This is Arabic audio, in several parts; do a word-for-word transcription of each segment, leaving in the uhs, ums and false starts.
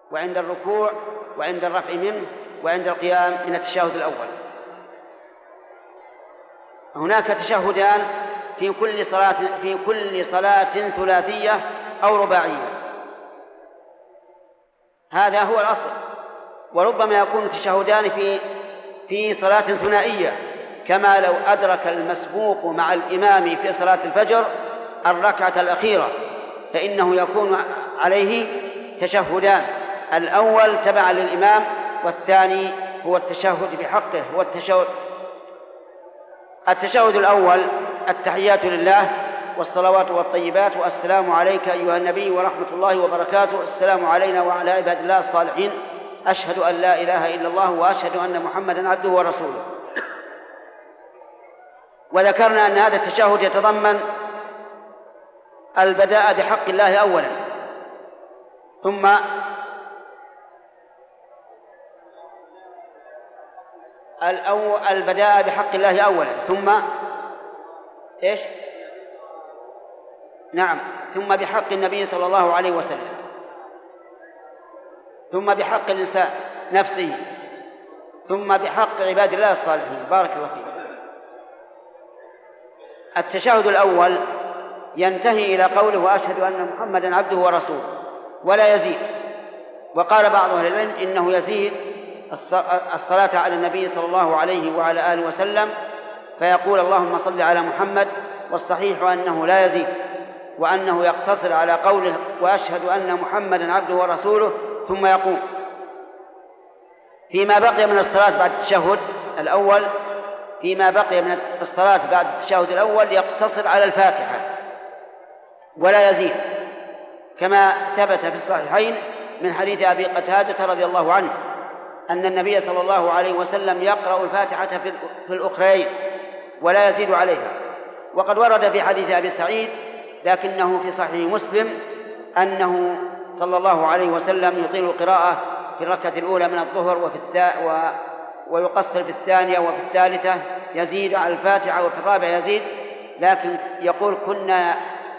وعند الركوع وعند الرفع منه وعند القيام من التشهد الأول. هناك تشهدان في كل صلاة في كل صلاة ثلاثية أو رباعية، هذا هو الأصل. وربما يكون تشهدان في في صلاة ثنائية، كما لو أدرك المسبوق مع الإمام في صلاة الفجر الركعة الأخيرة فإنه يكون عليه تشهدان، الأول تبعا للإمام والثاني هو التشهد في حقه. هو التشهد التشهد الأول: التحيات لله والصلوات والطيبات، والسلام عليك أيها النبي ورحمة الله وبركاته، السلام علينا وعلى عباد الله الصالحين، أشهد أن لا إله إلا الله وأشهد أن محمدًا عبده ورسوله. وذكرنا أن هذا التشهد يتضمن البداء بحق الله أولا، ثم الأول البداء بحق الله أولا ثم إيش؟ نعم، ثم بحق النبي صلى الله عليه وسلم، ثم بحق الإنسان نفسه، ثم بحق عباد الله الصالحين. بارك الله فيك. التشهد الأول ينتهي إلى قوله وأشهد أن محمدًا عبده ورسوله ولا يزيد. وقال بعض أهل العلم إنه يزيد الصلاة على النبي صلى الله عليه وعلى آله وسلم فيقول اللهم صل على محمد، والصحيح أنه لا يزيد، وأنه يقتصر على قوله وأشهد أن محمدًا عبده ورسوله ثم يقوم. فيما بقي من الصلاة بعد التشهد الأول فيما بقي من الصلاة بعد التشهد الأول يقتصر على الفاتحة ولا يزيد، كما ثبت في الصحيحين من حديث أبي قتادة رضي الله عنه أن النبي صلى الله عليه وسلم يقرأ الفاتحة في الأخرين ولا يزيد عليها. وقد ورد في حديث أبي سعيد لكنه في صحيح مسلم أنه صلى الله عليه وسلم يطيل القراءة في الركعة الأولى من الظهر وفي الثا و... ويقصر في الثانية وفي الثالثة يزيد على الفاتحة وفي الرابعة يزيد، لكن يقول كنا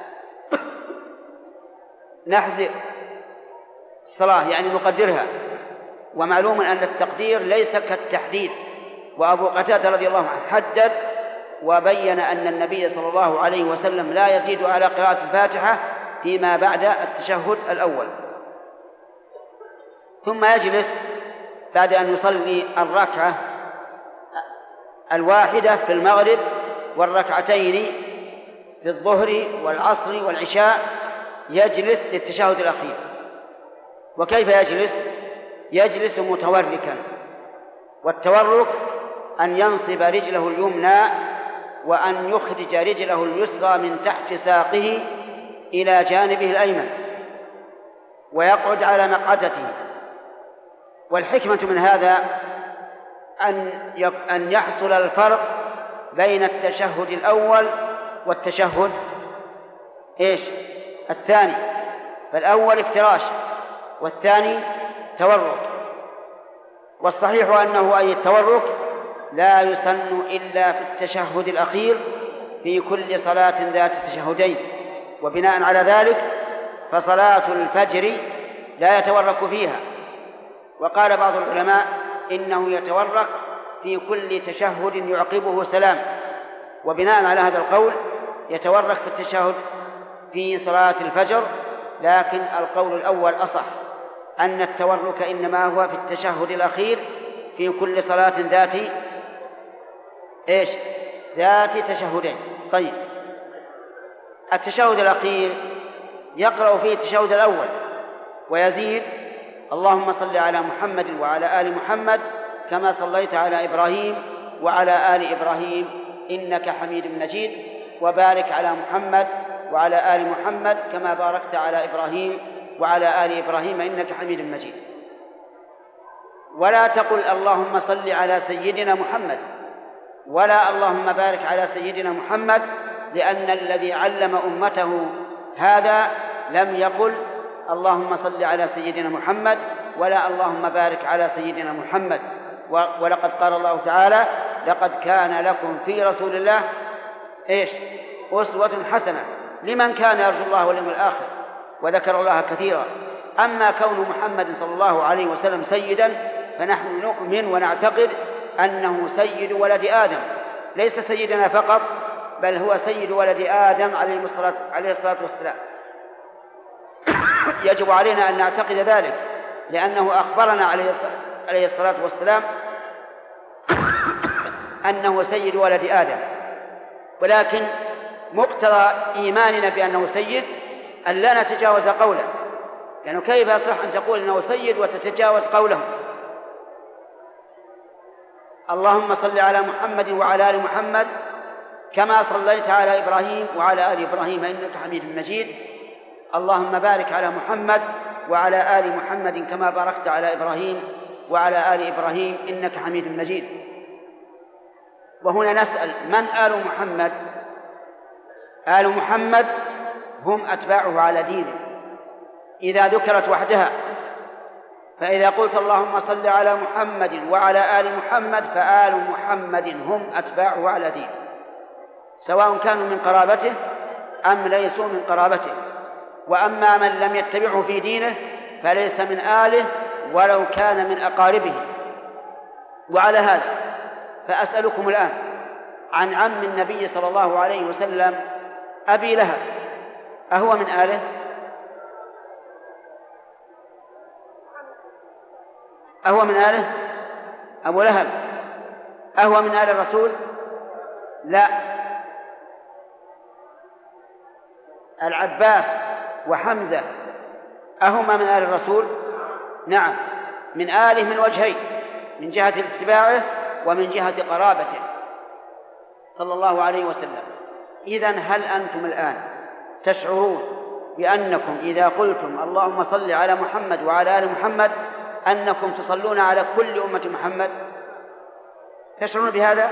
نحذر الصلاة يعني نقدرها، ومعلوم أن التقدير ليس كالتحديد. وأبو قتادة رضي الله عنه حدد وبين أن النبي صلى الله عليه وسلم لا يزيد على قراءة الفاتحة فيما بعد التشهد الأول. ثم يجلس بعد أن يصلي الركعة الواحدة في المغرب والركعتين في الظهر والعصر والعشاء، يجلس للتشهد الأخير. وكيف يجلس؟ يجلس متوركا، والتورك أن ينصب رجله اليمنى وأن يخرج رجله اليسرى من تحت ساقه إلى جانبه الأيمن ويقعد على مقعدته. والحكمة من هذا أن يحصل الفرق بين التشهد الأول والتشهد إيش؟ الثاني. فالأول افتراش والثاني تورك. والصحيح أنه أي التورك لا يسن إلا في التشهد الأخير في كل صلاة ذات تشهدين. وبناء على ذلك فصلاة الفجر لا يتورك فيها. وقال بعض العلماء إنه يتورك في كل تشهد يعقبه سلام. وبناء على هذا القول يتورك في التشهد في صلاة الفجر، لكن القول الأول أصح، أن التورك إنما هو في التشهد الأخير في كل صلاة ذات إيش؟ ذات تشهدين. طيب، التشهد الأخير يقرأ فيه التشهد الأول ويزيد اللهم صل على محمد وعلى آل محمد كما صليت على إبراهيم وعلى آل إبراهيم إنك حميد مجيد، وبارك على محمد وعلى آل محمد كما باركت على إبراهيم وعلى آل إبراهيم إنك حميد مجيد. ولا تقل اللهم صل على سيدنا محمد ولا اللهم بارك على سيدنا محمد، لأن الذي علم أمته هذا لم يقل اللهم صل على سيدنا محمد ولا اللهم بارك على سيدنا محمد. ولقد قال الله تعالى لقد كان لكم في رسول الله إيش؟ أسوة حسنة لمن كان يرجو الله واليوم الآخر، وذكر الله كثيرا. أما كون محمد صلى الله عليه وسلم سيدا فنحن نؤمن ونعتقد أنه سيد ولد آدم، ليس سيدنا فقط بل هو سيد ولد آدم عليه الصلاة والسلام. يجب علينا أن نعتقد ذلك لأنه أخبرنا عليه الصلاة والسلام أنه سيد ولد آدم، ولكن مقتضى إيماننا بأنه سيد أن لا نتجاوز قوله، لأنه يعني كيف يصح أن تقول أنه سيد وتتجاوز قوله؟ اللهم صل على محمد وعلى آل محمد كما صليت على إبراهيم وعلى آل إبراهيم إنك حميد مجيد، اللهم بارك على محمد وعلى آل محمد كما باركت على إبراهيم وعلى آل إبراهيم إنك حميد مجيد. وهنا نسأل: من آل محمد؟ آل محمد هم أتباعه على دينه إذا ذكرت وحدها، فإذا قلت اللهم صل على محمد وعلى آل محمد فآل محمد هم أتباعه على دينه، سواء كانوا من قرابته أم ليسوا من قرابته. وأما من لم يتبعه في دينه فليس من آله ولو كان من أقاربه. وعلى هذا فأسألكم الآن عن عم النبي صلى الله عليه وسلم أبي لهب، أهو من آله؟ أهو من آله؟ أبو لهب أهو من آل الرسول؟ لا، العباس وحمزة أهما من آل الرسول؟ نعم، من آله من وجهين، من جهة اتباعه ومن جهة قرابته صلى الله عليه وسلم. إذن هل أنتم الآن تشعرون بأنكم إذا قلتم اللهم صل على محمد وعلى آل محمد أنكم تصلون على كل أمة محمد؟ تشعرون بهذا؟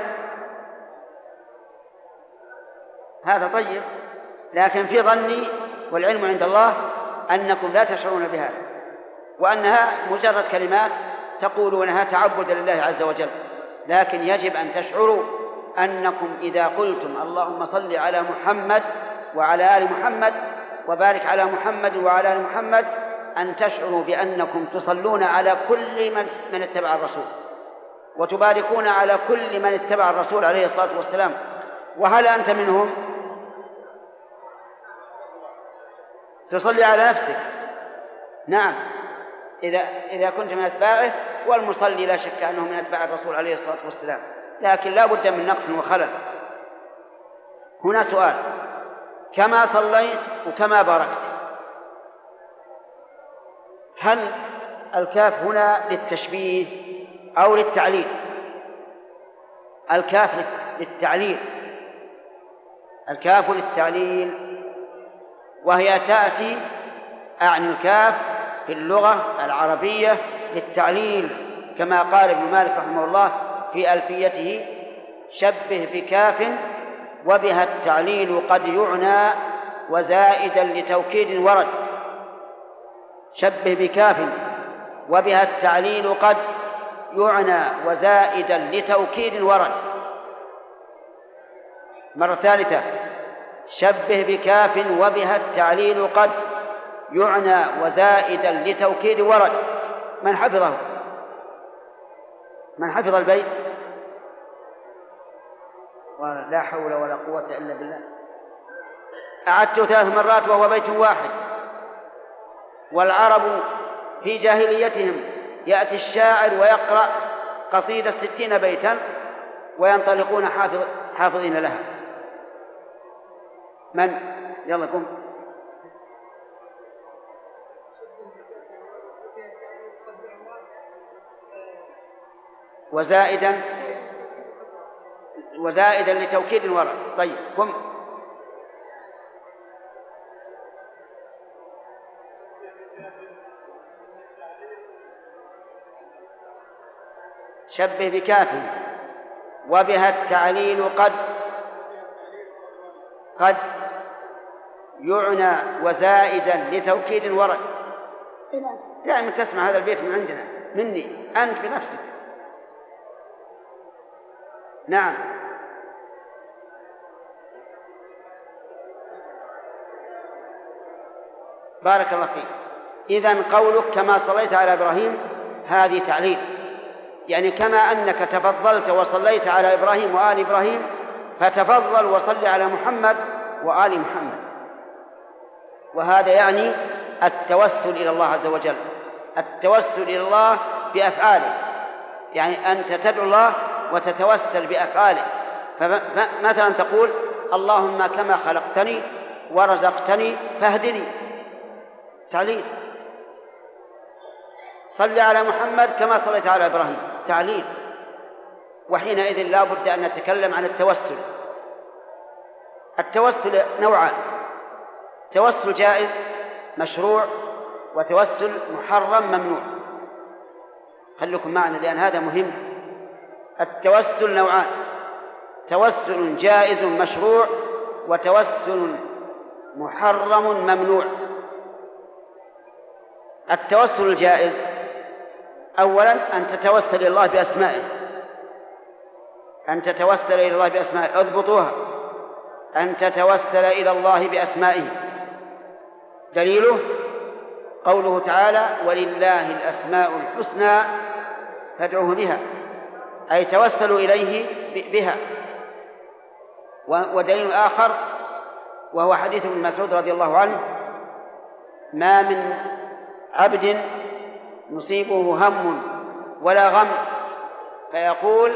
هذا طيب، لكن في ظني والعلم عند الله أنكم لا تشعرون بهذا، وأنها مجرد كلمات تقولونها تعبدا لله عز وجل، لكن يجب أن تشعروا أنكم إذا قلتم اللهم صل على محمد وعلى آل محمد وبارك على محمد وعلى آل محمد أن تشعروا بأنكم تصلون على كل من, من اتبع الرسول وتباركون على كل من اتبع الرسول عليه الصلاة والسلام. وهل أنت منهم؟ تصلي على نفسك، نعم، إذا, إذا كنت من أتباعه، والمصلي لا شك أنه من أتباع الرسول عليه الصلاة والسلام، لكن لا بد من نقص وخلل. هنا سؤال: كما صليت وكما باركت، هل الكاف هنا للتشبيه أو للتعليل؟ الكاف للتعليل، الكاف للتعليل، وهي تأتي أعني الكاف في اللغة العربية للتعليل، كما قال ابن مالك رحمه الله في ألفيته: شبه بكاف وبها التعليل قد يعنى وزائدا لتوكيد ورد. شبه بكاف وبها التعليل قد يعنى وزائدا لتوكيد ورد. مرة ثالثة: شبه بكاف وبها التعليل قد يعنى وزائدا لتوكيد ورد. من حفظه؟ من حفظ البيت؟ ولا حول ولا قوة إلا بالله. أعدته ثلاث مرات وهو بيت واحد. والعرب في جاهليتهم يأتي الشاعر ويقرأ قصيدة ستين بيتا وينطلقون حافظ حافظين لها. من؟ يلا قم. وزائدا وزائدا لتوكيد ورد. طيب قم. شبه بكاف وبها التعليل قد قد يعنى وزائدا لتوكيد ورد. دائما تسمع هذا البيت من عندنا مني أنت بنفسك. نعم. بارك الله فيك. إذن قولك كما صليت على إبراهيم هذه تعليل، يعني كما أنك تفضلت وصليت على إبراهيم وآل إبراهيم فتفضل وصل على محمد وآل محمد. وهذا يعني التوسل إلى الله عز وجل، التوسل إلى الله بأفعاله، يعني أنت تدعو الله وتتوسل بأفعاله. فمثلا تقول اللهم كما خلقتني ورزقتني فاهدني، تعليل. صل على محمد كما صليت على إبراهيم، تعليل. وحينئذ لا بد أن نتكلم عن التوسل. التوسل نوعان: توسل جائز مشروع، وتوسل محرم ممنوع. خلكم معنا لأن هذا مهم. التوسل نوعان: توسل جائز مشروع، وتوسل محرم ممنوع. التوسل الجائز أولا أن تتوسل إلى الله بأسمائه، أن تتوسل إلى الله بأسمائه، اضبطوها، أن تتوسل إلى الله بأسمائه. دليله قوله تعالى: ولله الأسماء الحسنى فادعوه بها، أي توسلوا إليه بها. ودليل آخر وهو حديث ابن مسعود رضي الله عنه: ما من عبد يصيبه هم ولا غم فيقول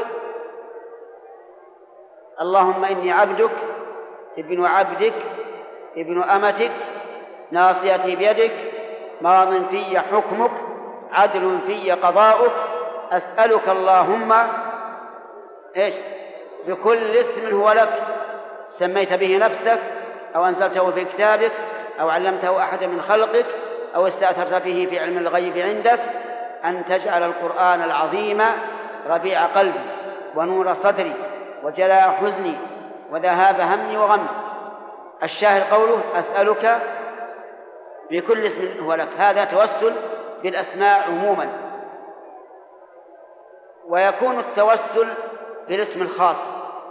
اللهم إني عبدك ابن عبدك ابن أمتك ناصيتي بيدك ماض في حكمك عدل في قضاؤك أسألك اللهم إيش بكل اسم هو لك سميت به نفسك أو أنزلته في كتابك أو علمته أحد من خلقك أو استأثرت به في علم الغيب عندك أن تجعل القرآن العظيم ربيع قلبي ونور صدري وجلاء حزني وذهاب همي وغمي. الشاهد قوله أسألك بكل اسم هو لك، هذا توسل بالأسماء عموما. ويكون التوسل بالاسم الخاص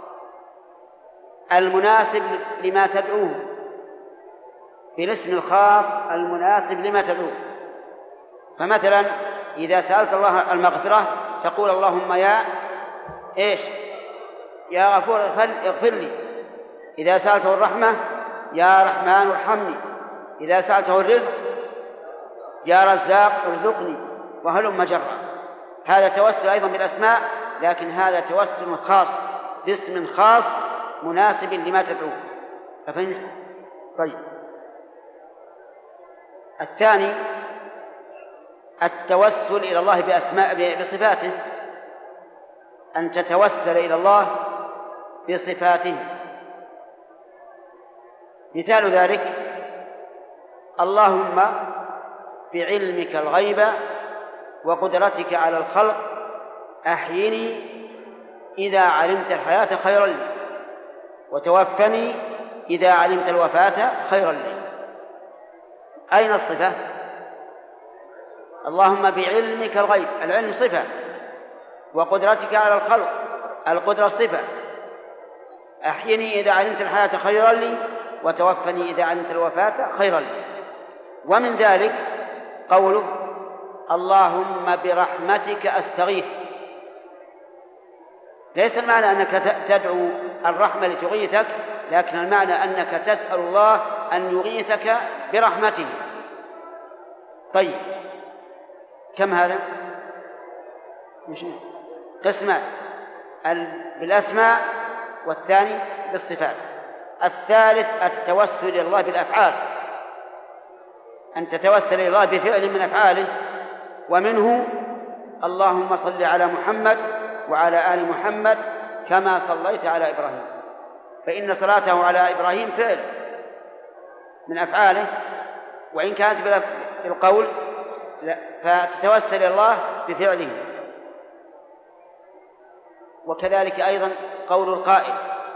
المناسب لما تدعوه، بالاسم الخاص المناسب لما تدعوه. فمثلا إذا سألت الله المغفرة تقول اللهم يا إيش يا غفور اغفر لي. إذا سألته الرحمة يا رحمن ارحمني. إذا سألته الرزق يا رزاق ارزقني، وهلم جرا. هذا توسل أيضا بالأسماء، لكن هذا توسل خاص باسم خاص مناسب لما تدعوه. ففهمت؟ طيب. الثاني التوسل إلى الله بأسماء بصفاته، أن تتوسل إلى الله بصفاته. مثال ذلك اللهم بعلمك الغيب وقدرتك على الخلق أحيني إذا علمت الحياة خيرا لي وتوفني إذا علمت الوفاة خيرا لي. أين الصفة؟ اللهم بعلمك الغيب، العلم صفة، وقدرتك على الخلق، القدرة صفة. أحيني إذا علمت الحياة خيرا لي وتوفني إذا علمت الوفاة خيرا لي. ومن ذلك قوله اللهم برحمتك أستغيث. ليس المعنى أنك تدعو الرحمة لتغيثك، لكن المعنى أنك تسأل الله أن يغيثك برحمته. طيب، كم هذا؟ قسمان: بالأسماء والثاني بالصفات. الثالث التوسل إلى الله بالأفعال، أن تتوسل إلى الله بفعل من أفعاله، ومنه اللهم صل على محمد وعلى آل محمد كما صليت على إبراهيم، فإن صلاته على إبراهيم فعل من أفعاله وإن كانت بالقول، فتتوسل إلى الله بفعله. وكذلك أيضا قول القائل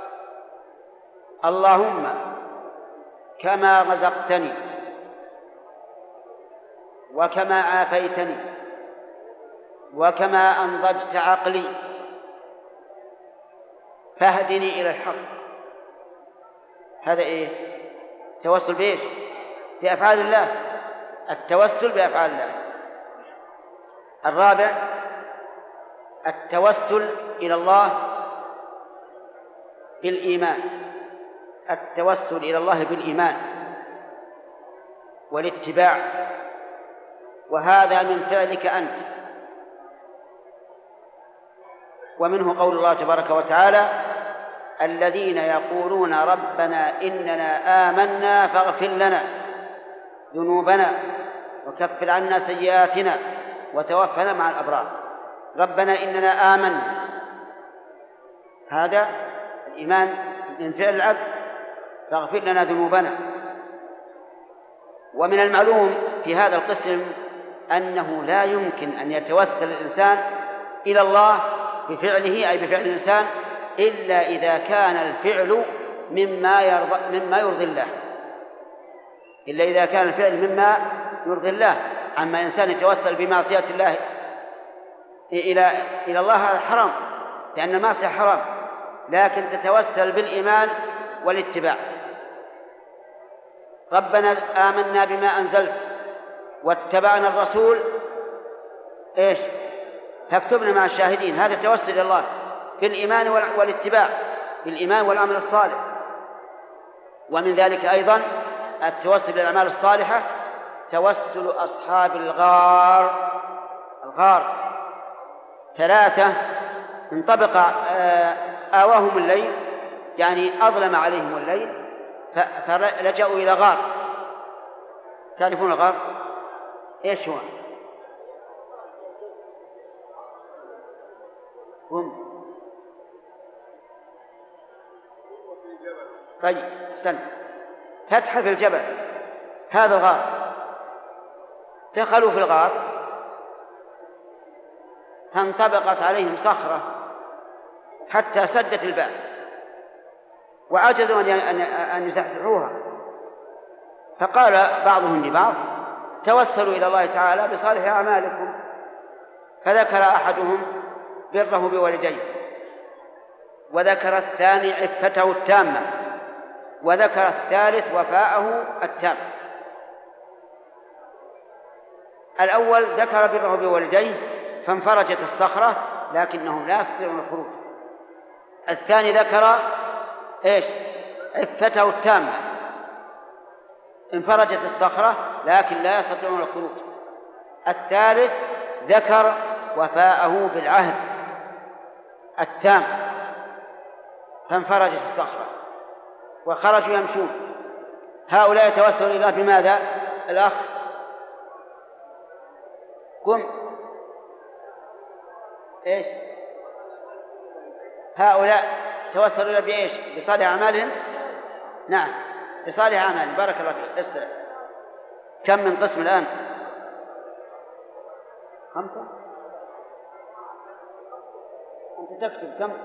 اللهم كما رزقتني وكما عافيتني وكما أنضجت عقلي فاهدني إلى الحق. هذا إيه؟ توسل بإيش؟ بأفعال الله. التوسل بأفعال الله. الرابع التوسل إلى الله بالإيمان، التوسل إلى الله بالإيمان والاتباع، وهذا من فعلك أنت. ومنه قول الله تبارك وتعالى: الذين يقولون ربنا إننا آمنا فاغفر لنا ذنوبنا وكفر عنا سيئاتنا وتوفنا مع الأبرار. ربنا إننا آمنا، هذا الإيمان من فعل العبد، فاغفر لنا ذنوبنا. ومن المعلوم في هذا القسم أنه لا يمكن أن يتوسل الإنسان إلى الله بفعله أي بفعل الإنسان إلا إذا كان الفعل مما يرضى مما يرضي الله، إلا إذا كان الفعل مما يرضي الله. أما إنسان يتوسل بمعصية الله إلى إلى الله هذا حرام، لأن المعصية حرام، لكن تتوسل بالإيمان والاتباع. ربنا آمنا بما أنزلت واتبعنا الرسول إيش فاكتبنا مع الشاهدين. هذا التوسل إلى الله في الإيمان والاتباع، بالإيمان والعمل الصالح. ومن ذلك أيضا التوسل بالأعمال الصالحة توسل أصحاب الغار. الغار ثلاثة انطبق آواهم الليل، يعني أظلم عليهم الليل فلجأوا إلى غار. تعرفون الغار إيش هو؟ هم طيب سن فتحة في الجبل، هذا الغار. دخلوا في الغار فانطبقت عليهم صخرة حتى سدت الباب، وعجزوا أن يزحزحوها. فقال بعضهم لبعض: توسلوا إلى الله تعالى بصالح أعمالكم. فذكر أحدهم بره بوالديه، وذكر الثاني عفته التامة، وذكر الثالث وفاءه التام. الأول ذكر بره بوالديه فانفرجت الصخرة لكنهم لا يستطيعون الخروج. الثاني ذكر إيش عفته التامة، انفرجت الصخرة لكن لا يستطيعون الخروج. الثالث ذكر وفاءه بالعهد التام فانفرجت الصخرة وخرجوا يمشون. هؤلاء يتوسلون إلى الله بماذا؟ الأخ قم إيش هؤلاء توسلوا إلى بإيش؟ بصالح أعمالهم. نعم بصالح أعمالهم. بارك الله فيك. استرع. كم من قسم الآن؟ خمسة. أنت تكتب كم؟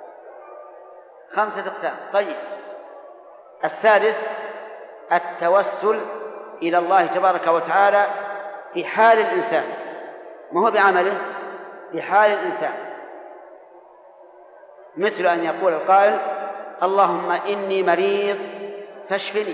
خمسة أقسام. طيب السادس التوسل إلى الله تبارك وتعالى بحال الإنسان، ما هو بعمله، بحال الإنسان. مثل أن يقول القائل: اللهم إني مريض فاشفني،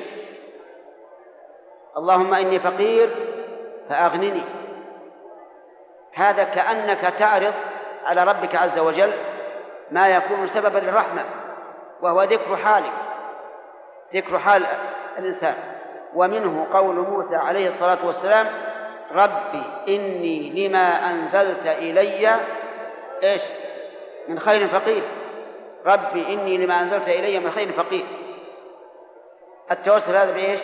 اللهم إني فقير فأغنني. هذا كأنك تعرض على ربك عز وجل ما يكون سببا للرحمة، وهو ذكر حالك، ذكر حال الإنسان. ومنه قول موسى عليه الصلاة والسلام: ربي إني لما أنزلت إلي إيش من خير فقير. ربي إني لما أنزلت إلي من خير فقير. التوسل هذا بإيش؟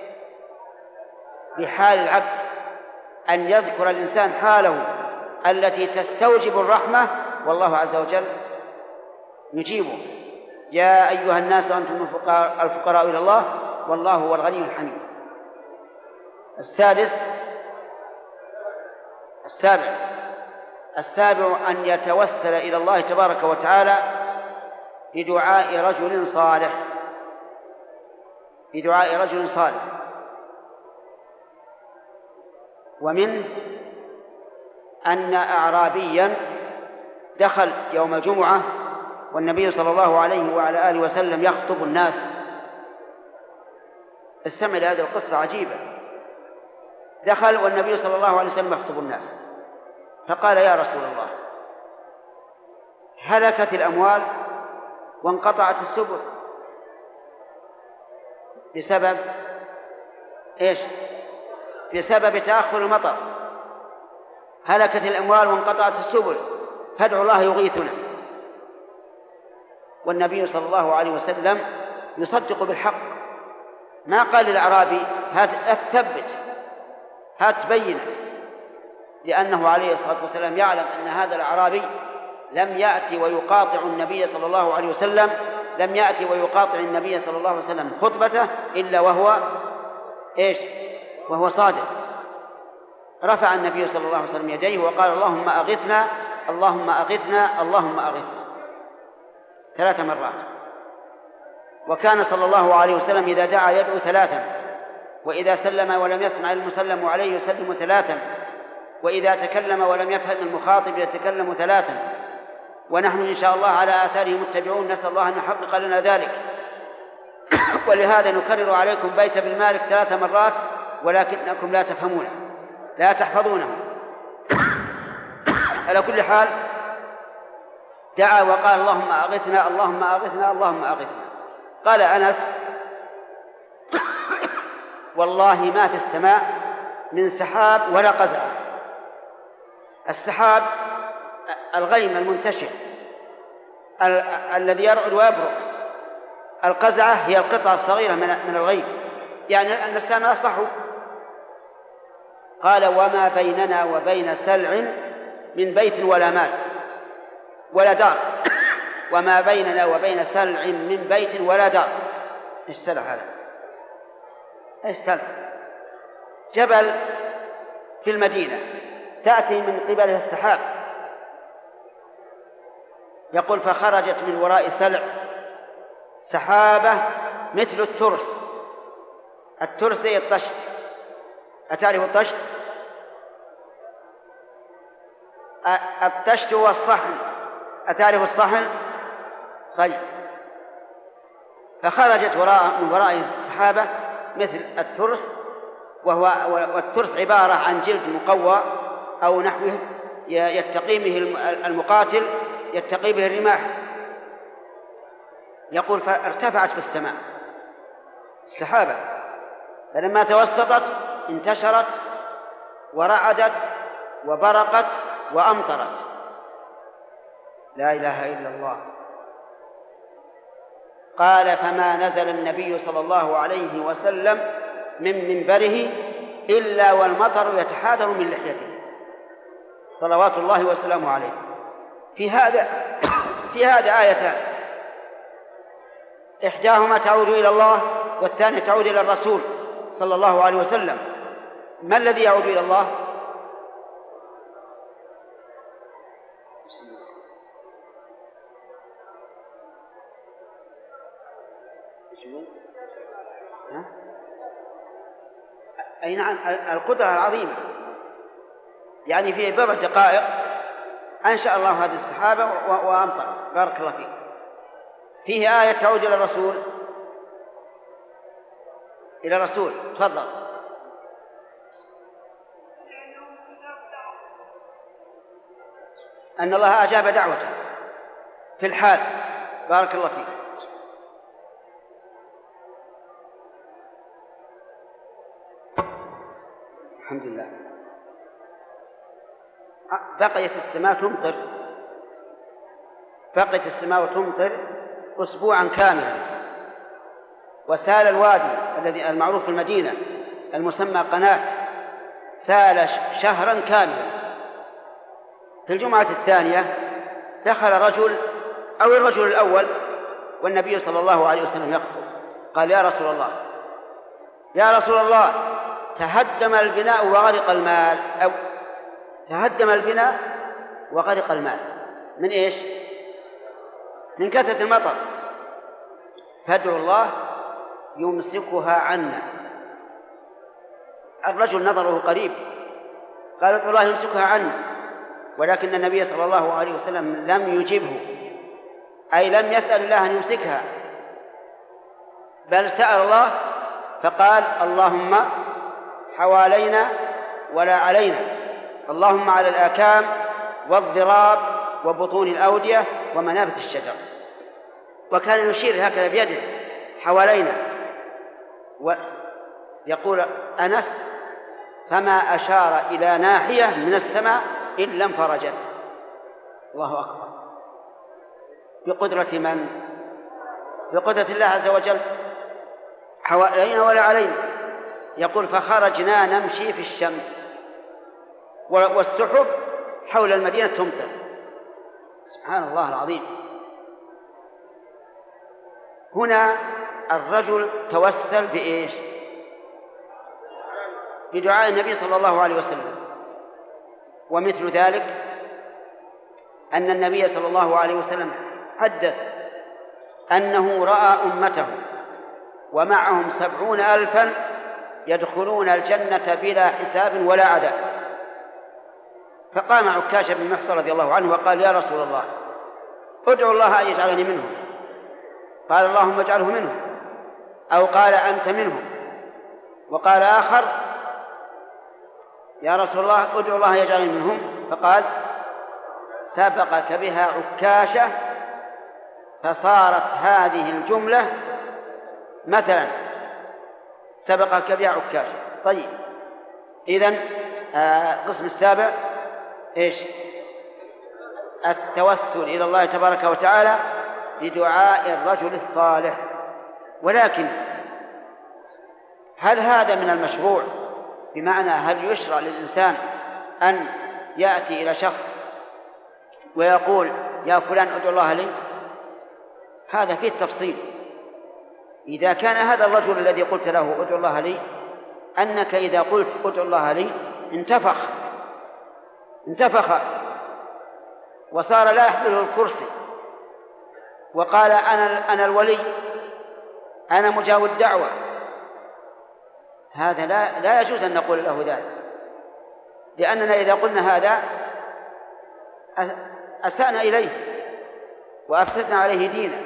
بحال العبد، أن يذكر الإنسان حاله التي تستوجب الرحمة، والله عز وجل يجيبه: يا أيها الناس أنتم الفقراء إلى الله والله هو الغني الحميد. السادس السابع السابع أن يتوسل إلى الله تبارك وتعالى بدعاء رجل صالح، بدعاء رجل صالح. ومنه أن أعرابيا دخل يوم الجمعة والنبي صلى الله عليه وعلى آله وسلم يخطب الناس. استمع لهذه القصة عجيبة. دخل والنبي صلى الله عليه وسلم يخطب الناس، فقال: يا رسول الله، هلكت الأموال وانقطعت السبل بسبب إيش؟ بسبب تأخر المطر. هلكت الأموال وانقطعت السبل، فادعوا الله يغيثنا. والنبي صلى الله عليه وسلم يصدق بالحق، ما قال للأعرابي: هات أثبت، هات بينه، لأنه عليه الصلاة والسلام يعلم أن هذا الأعرابي لم يأتي ويقاطع النبي صلى الله عليه وسلم لم يأتي ويقاطع النبي صلى الله عليه وسلم خطبته إلا وهو إيش؟ وهو صادق. رفع النبي صلى الله عليه وسلم يديه وقال: اللهم أغثنا، اللهم أغثنا، اللهم أغثنا، ثلاث مرات. وكان صلى الله عليه وسلم إذا دعا يدعو ثلاثا، وإذا سلم ولم يسمع المسلم عليه يسلم ثلاثا، وإذا تكلم ولم يفهم المخاطب يتكلم ثلاثا. ونحن إن شاء الله على آثاره متبعون، نسأل الله أن يحقق لنا ذلك. ولهذا نكرر عليكم بيت ابن مالك ثلاث مرات ولكنكم لا تفهمونه، لا تحفظونه. على كل حال دعا وقال: اللهم أغثنا، اللهم أغثنا، اللهم أغثنا. قال أنس: والله ما في السماء من سحاب ولا قزعة. السحاب الغيم المنتشر ال- الذي يرعد ويبرق. القزعة هي القطعة الصغيرة من الغيم، يعني أن السماء صحو. قال: وما بيننا وبين سلع من بيت ولا مال ولا دار. وما بيننا وبين سلع من بيت ولا دار. ايش سلع هذا؟ ايش سلع؟ جبل في المدينة تأتي من قبله السحاب. يقول: فخرجت من وراء سلع سحابة مثل الترس. الترس زي الطشت، أتعرف الطشت؟ الطشت هو الصحن، أتعرف الصحن؟ طيب. فخرجت وراء من وراء سحابة مثل الترس، وهو والترس عبارة عن جلد مقوى أو نحوه يتقي به المقاتل، يتقي به الرماح. يقول: فارتفعت في السماء السحابة، فلما توسطت انتشرت ورعدت وبرقت وأمطرت. لا إله إلا الله. قال: فما نزل النبي صلى الله عليه وسلم من منبره إلا والمطر يتحادر من لحيته صلوات الله وسلامه عليه. في هذا في هذا آيتان، إحداهما تعود إلى الله والثانية تعود إلى الرسول صلى الله عليه وسلم. ما الذي يعود إلى الله؟ أي نعم، القدرة العظيمة. يعني في بضع دقائق أنشأ الله هذه السحابة وأمطر. بارك الله فيك. فيه آية تعود إلى الرسول إلى الرسول تفضل. أن الله أجاب دعوته في الحال. بارك الله فيك. الحمد لله. بقيت السماء تمطر، بقيت السماء تمطر أسبوعا كاملا، وسال الوادي الذي المعروف في المدينة المسمى قناة سال شهرا كاملا. في الجمعة الثانية دخل رجل أو الرجل الأول والنبي صلى الله عليه وسلم يخطب. قال: يا رسول الله، يا رسول الله، تهدم البناء وغرق المال. أو تهدم البناء وغرق المال. من إيش؟ من كثرة المطر. فادعوا الله يمسكها عنا. الرجل نظره قريب، قال: ادعوا الله يمسكها عنا. ولكن النبي صلى الله عليه وسلم لم يجبه، أي لم يسأل الله أن يمسكها، بل سأل الله فقال: اللهم حوالينا ولا علينا، اللهم على الآكام والضراب وبطون الأودية ومنابت الشجر. وكان يشير هكذا بيده حوالينا، ويقول أنس: فما أشار إلى ناحية من السماء إلا انفرجت. الله أكبر. بقدرة من؟ بقدرة الله عز وجل. حوالينا ولا علينا. يقول: فخرجنا نمشي في الشمس والسحب حول المدينة تمطر. سبحان الله العظيم. هنا الرجل توسل بإيش؟ بدعاء النبي صلى الله عليه وسلم. ومثل ذلك أن النبي صلى الله عليه وسلم حدث أنه رأى أمته ومعهم سبعون ألفا يدخلون الجنة بلا حساب ولا عذاب. فقام عكاشة بن محصن رضي الله عنه وقال: يا رسول الله، ادعو الله أن يجعلني منهم. قال: اللهم اجعله منهم. أو قال: أنت منهم. وقال آخر: يا رسول الله، ادعو الله يجعلني منهم. فقال: سبقك بها عكاشة. فصارت هذه الجملة مثلا: سبقك بها عكاشة. طيب، إذن القسم آه السابع إيش؟ التوسل إلى الله تبارك وتعالى بدعاء الرجل الصالح. ولكن هل هذا من المشروع؟ بمعنى هل يشرع للإنسان أن يأتي إلى شخص ويقول: يا فلان ادعو الله لي؟ هذا فيه التفصيل. إذا كان هذا الرجل الذي قلت له ادعو الله لي، أنك إذا قلت ادعو الله لي انتفخ انتفخ وصار لا يحمله الكرسي، وقال: أنا أنا الولي، أنا مجاب الدعوة. هذا لا لا يجوز أن نقول له ذلك، لأننا إذا قلنا هذا أسأنا إليه وأفسدنا عليه دينا.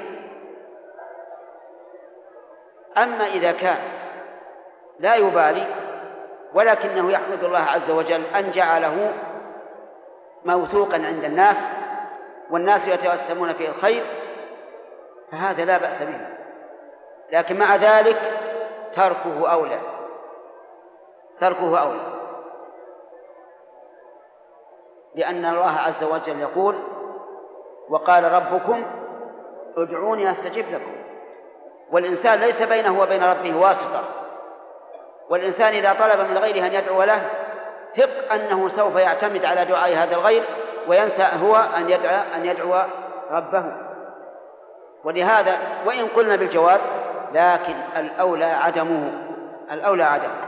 أما إذا كان لا يبالي ولكنه يحمد الله عز وجل أن جعله موثوقا عند الناس والناس يتوسمون فيه الخير، فهذا لا بأس به. لكن مع ذلك تركه أولى تركه أولى لأن الله عز وجل يقول: وقال ربكم ادعوني أستجب لكم. والإنسان ليس بينه وبين ربه واسطة، والإنسان إذا طلب من غيره أن يدعو له ثق أنه سوف يعتمد على دعاء هذا الغير وينسى هو أن يدعو, أن يدعو ربه. ولهذا وإن قلنا بالجواز لكن الأولى عدمه الأولى عدمه.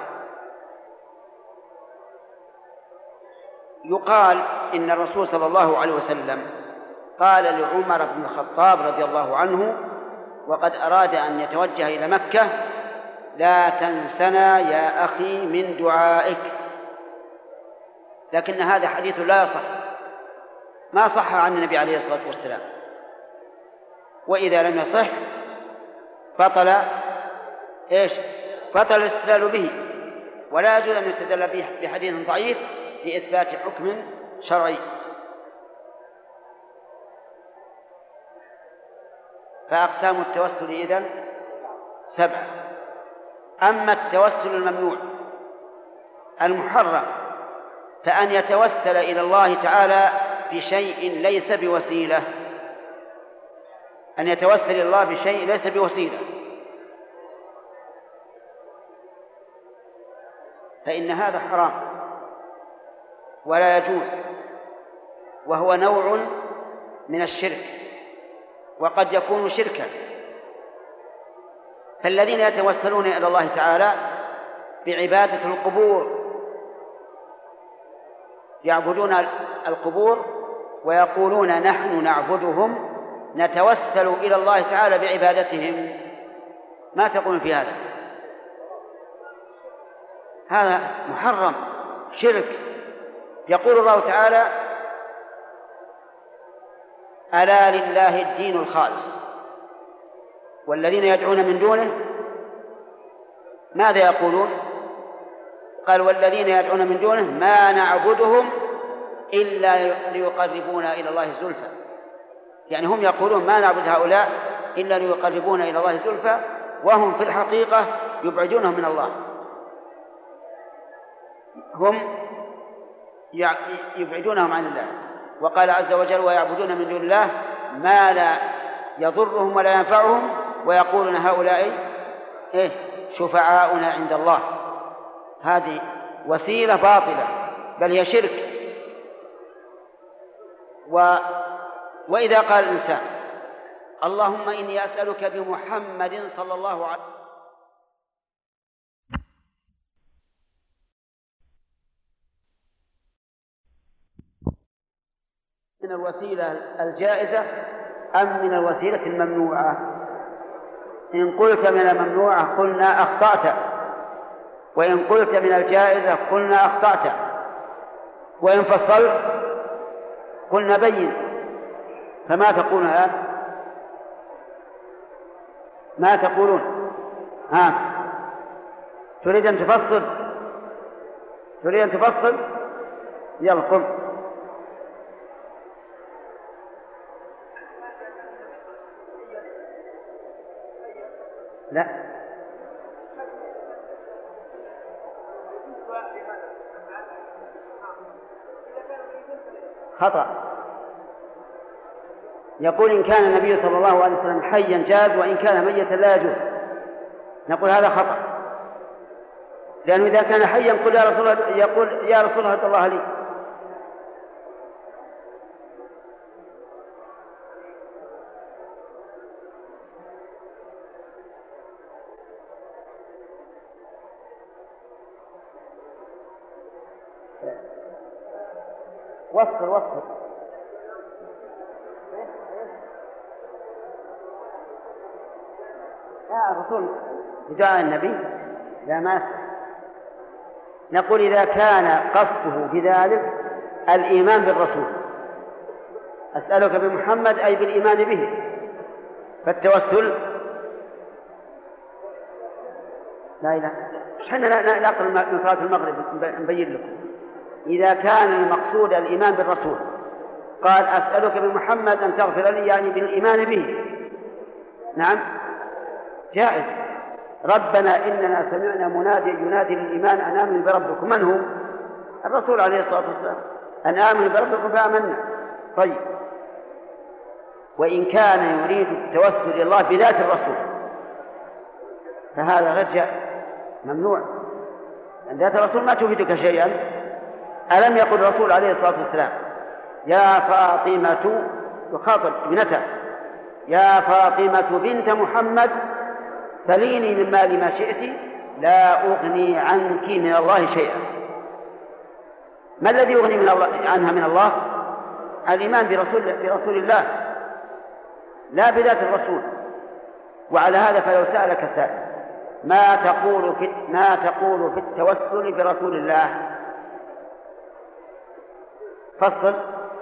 يقال إن الرسول صلى الله عليه وسلم قال لعمر بن الخطاب رضي الله عنه وقد أراد أن يتوجه إلى مكة: لا تنسنا يا أخي من دعائك. لكن هذا حديث لا يصح، ما صح عن النبي عليه الصلاة والسلام. وإذا لم يصح بطل إيش؟ بطل الاستدلال به، ولا يجوز أن يستدل به بحديث ضعيف لإثبات حكم شرعي. فأقسام التوسل إذن سبعة. أما التوسل الممنوع المحرم فأن يتوسل إلى الله تعالى بشيء ليس بوسيلة أن يتوسل إلى الله بشيء ليس بوسيلة فإن هذا حرام ولا يجوز، وهو نوع من الشرك وقد يكون شركا. فالذين يتوسلون إلى الله تعالى بعبادة القبور يعبدون القبور ويقولون: نحن نعبدهم نتوسل إلى الله تعالى بعبادتهم. ما تقول في هذا؟ هذا محرم شرك. يقول الله تعالى: ألا لله الدين الخالص. والذين يدعون من دونه ماذا يقولون؟ قال والذين يدعون من دونه ما نعبدهم إلا ليقربونا إلى الله زلفى، يعني هم يقولون ما نعبد هؤلاء إلا ليقربونا إلى الله زلفى، وهم في الحقيقة يبعدونهم من الله، هم يبعدونهم عن الله. وقال عز وجل ويعبدون من دون الله ما لا يضرهم ولا ينفعهم ويقولون هؤلاء إيه شفعاؤنا عند الله. هذه وسيلة باطلة بل هي شرك. و... وإذا قال الإنسان اللهم إني أسألك بمحمد صلى الله عليه وسلم من الوسيلة الجائزة أم من الوسيلة الممنوعة؟ إن قلت من الممنوعة قلنا أخطأت، وإن قلت من الجائزة قلنا أخطأت، وإن فصلت قلنا بين. فما تقولون الآن؟ ما تقولون؟ ها تريد أن تفصل؟ تريد أن تفصل؟ يلا قم. لا خطأ. يقول إن كان النبي صلى الله عليه وسلم حيا جاز، وإن كان ميتا لا يجوز. نقول هذا خطأ، لأنه إذا كان حيا قل يا رسول الله، يقول يا رسول الله الله لي. وصل وصل يا الرسول بدعاء النبي لا ماس. نقول إذا كان قصده بذلك الإيمان بالرسول، أسألك بمحمد أي بالإيمان به، فالتوسل لا إله حنا نقل من صلاة المغرب نبين لكم. إذا كان المقصود الإيمان بالرسول قال أسألك بمحمد أن تغفر لي، يعني بالإيمان به، نعم جائز. ربنا إننا سمعنا منادي ينادي للإيمان أن آمنوا بربكم. من هو؟ الرسول عليه الصلاة والسلام، أن آمنوا بربكم فآمنا. طيب وإن كان يريد التوسل إلى الله بذات الرسول فهذا غير جائز، ممنوع، لأن ذات الرسول ما تفيدك شيئا. ألم يقل الرسول عليه الصلاة والسلام يا فاطمة، يخاطب ابنته، يا فاطمة بنت محمد سليني من مال ما شئت لا أغني عنك من الله شيئا. ما الذي يغني من الله عنها من الله؟ الإيمان برسول, برسول الله لا بذات الرسول. وعلى هذا فلو سألك سائل ما تقول في ما تقول في التوسل برسول الله؟ فصل.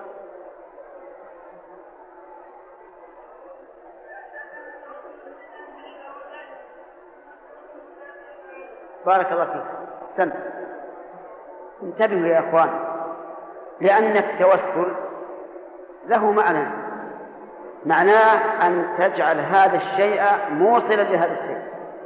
بارك الله فيك. سم انتبهوا يا أخوان، لأن التوسل له معنى، معناه أن تجعل هذا الشيء موصلا لهذا الشيء،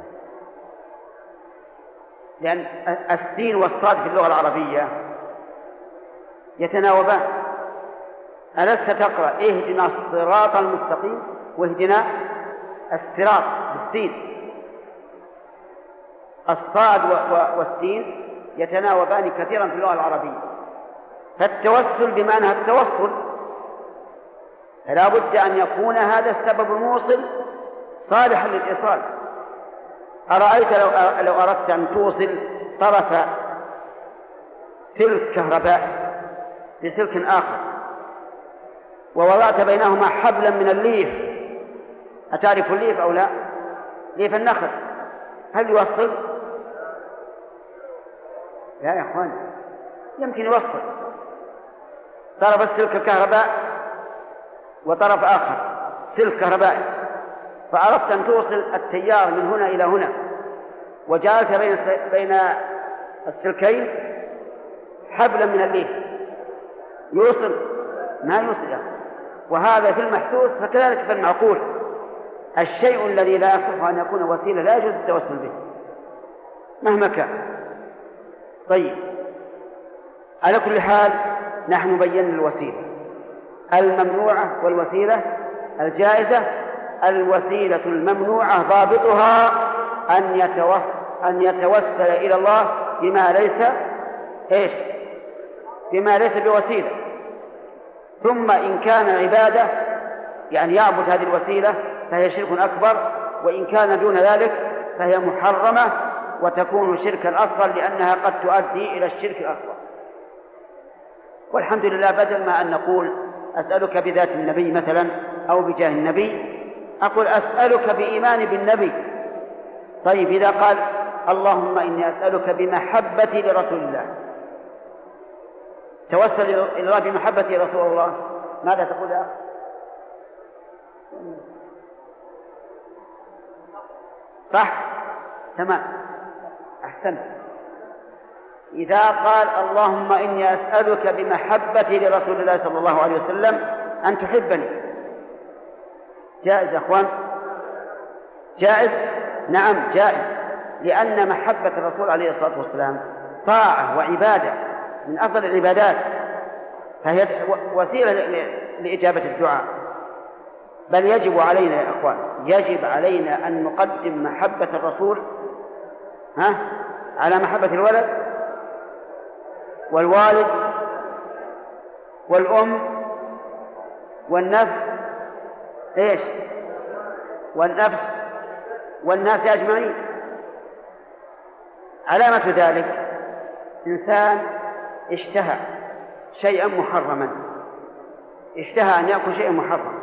لأن السين والصاد في اللغة العربية يتناوبان. ألست تقرأ اهدنا الصراط المستقيم واهدنا الصراط بالسين؟ الصاد والسين يتناوبان كثيرا في اللغة العربية. فالتوسل بمعنى التوصل، فلا بد أن يكون هذا السبب الموصل صالحا للإيصال. أرأيت لو لو أردت أن توصل طرف سلك كهربائي بسلك آخر ووضعت بينهما حبلا من الليف، أتعرف الليف أو لا؟ ليف النخل، هل يوصل؟ لا يا أخوان، يمكن يوصل طرف السلك الكهرباء وطرف آخر سلك كهربائي، فأردت أن توصل التيار من هنا إلى هنا، وجعلت بين بين السلكين حبلا من الليل يوصل؟ ما يوصل يا أخي. وهذا في المحسوس، فكذلك في المعقول. الشيء الذي لا يصح أن يكون وسيلة لا يجوز التوسل به مهما كان. طيب، على كل حال نحن بينا الوسيلة الممنوعة والوسيلة الجائزة. الوسيلة الممنوعة ضابطها أن يتوسل, أن يتوسل إلى الله بما ليس إيش؟ بما ليس بوسيلة. ثم إن كان عبادة يعني يعبد هذه الوسيلة فهي شرك أكبر، وإن كان دون ذلك فهي محرمة وتكون شركا أصغر، لأنها قد تؤدي إلى الشرك الأكبر. والحمد لله، بدل ما أن نقول أسألك بذات النبي مثلا أو بجاه النبي، أقول أسألك بإيمان بالنبي. طيب، إذا قال اللهم إني أسألك بمحبتي لرسول الله، توسل إلى الله بمحبتي لرسول الله، ماذا تقول يا أخي؟ صح؟ تمام، أحسنت. إذا قال اللهم إني أسألك بمحبتي لرسول الله صلى الله عليه وسلم أن تحبني، جائز يا أخوان؟ جائز؟ نعم جائز، لأن محبة الرسول عليه الصلاة والسلام طاعة وعبادة من أفضل العبادات، فهي وسيلة لإجابة الدعاء. بل يجب علينا يا أخوان، يجب علينا أن نقدم محبة الرسول ها على محبة الولد والوالد والأم والنفس إيش؟ والنفس والناس أجمعين. علامة ذلك إنسان اشتهى شيئا محرما، اشتهى أن يأكل شيئا محرما،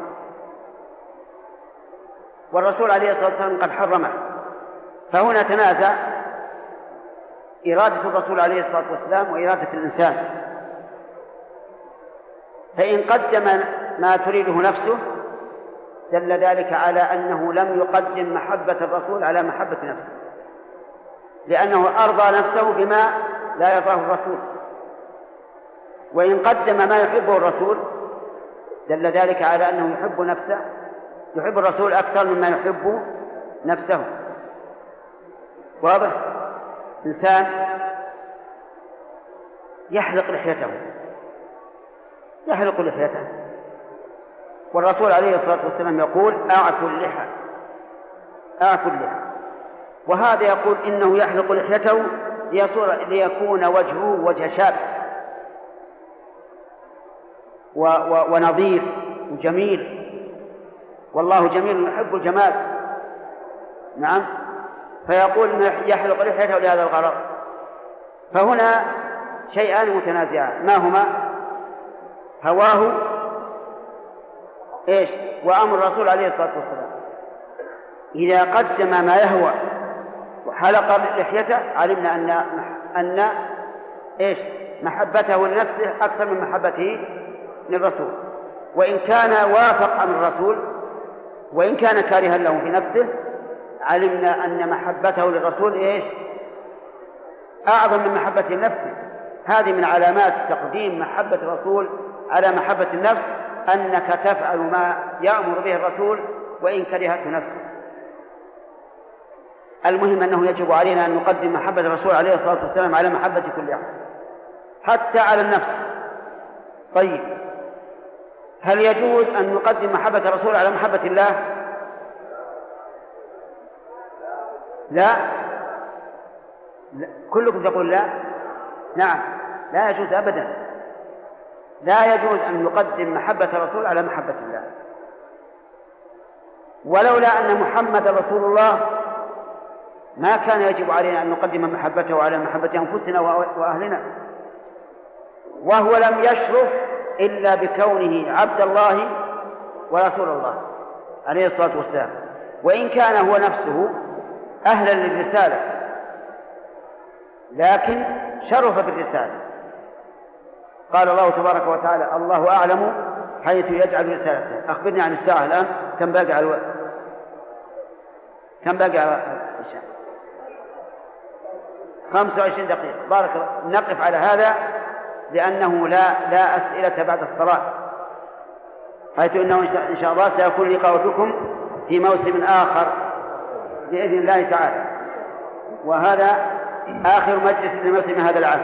والرسول عليه الصلاة والسلام قد حرمه، فهنا تنازع إرادة الرسول عليه الصلاة والسلام وإرادة الإنسان. فإن قدم ما تريده نفسه دل ذلك على أنه لم يقدم محبة الرسول على محبة نفسه، لأنه أرضى نفسه بما لا يرضاه الرسول. وإن قدم ما يحبه الرسول دل ذلك على أنه يحب نفسه، يحب الرسول أكثر مما يحب نفسه. واضح؟ إنسان يحلق لحيته يحلق لحيته والرسول عليه الصلاة والسلام يقول أعفوا اللحى أعفوا اللحى، وهذا يقول إنه يحلق لحيته ليكون وجهه وجه شاب ونظيف وجميل، والله جميل يحب الجمال. نعم، فيقول يحلق لحيته لهذا الغرض. فهنا شيئان متنازعان، ما هما؟ هواه إيش؟ وأمر الرسول عليه الصلاة والسلام. إذا قدم ما يهوى وحلق لحيته علمنا أن أن إيش؟ محبته لنفسه أكثر من محبته للرسول. وإن كان وافق أمر الرسول وإن كان كارها له في نفسه علمنا أن محبته للرسول إيش؟ أعظم من محبته لنفسه. هذه من علامات تقديم محبة الرسول على محبة النفس، أنك تفعل ما يأمر به الرسول وإن كرهته نفسه. المهم أنه يجب علينا أن نقدم محبة الرسول عليه الصلاة والسلام على محبة كل أحد حتى على النفس. طيب، هل يجوز أن نقدم محبة الرسول على محبة الله؟ لا, لا. كلكم تقول لا؟ نعم، لا يجوز أبدا. لا يجوز أن نقدم محبة الرسول على محبة الله، ولولا أن محمد رسول الله ما كان يجب علينا أن نقدم محبته على محبة أنفسنا وأهلنا، وهو لم يشرف إلا بكونه عبد الله ورسول الله عليه الصلاة والسلام، وإن كان هو نفسه أهلا للرسالة لكن شرف بالرسالة. قال الله تبارك وتعالى الله أعلم حيث يجعل رسالته. أخبرني عن الساعة الآن، كم باقي على الوقت؟ كم باقي على الشهر؟ خمس وعشرين دقيقة. بارك الله. نقف على هذا لأنه لا لا أسئلة بعد الصلاة، حيث أنه إن شاء الله سيكون لقاء بكم في موسم آخر بإذن الله تعالى، وهذا آخر مجلس لموسم هذا العام.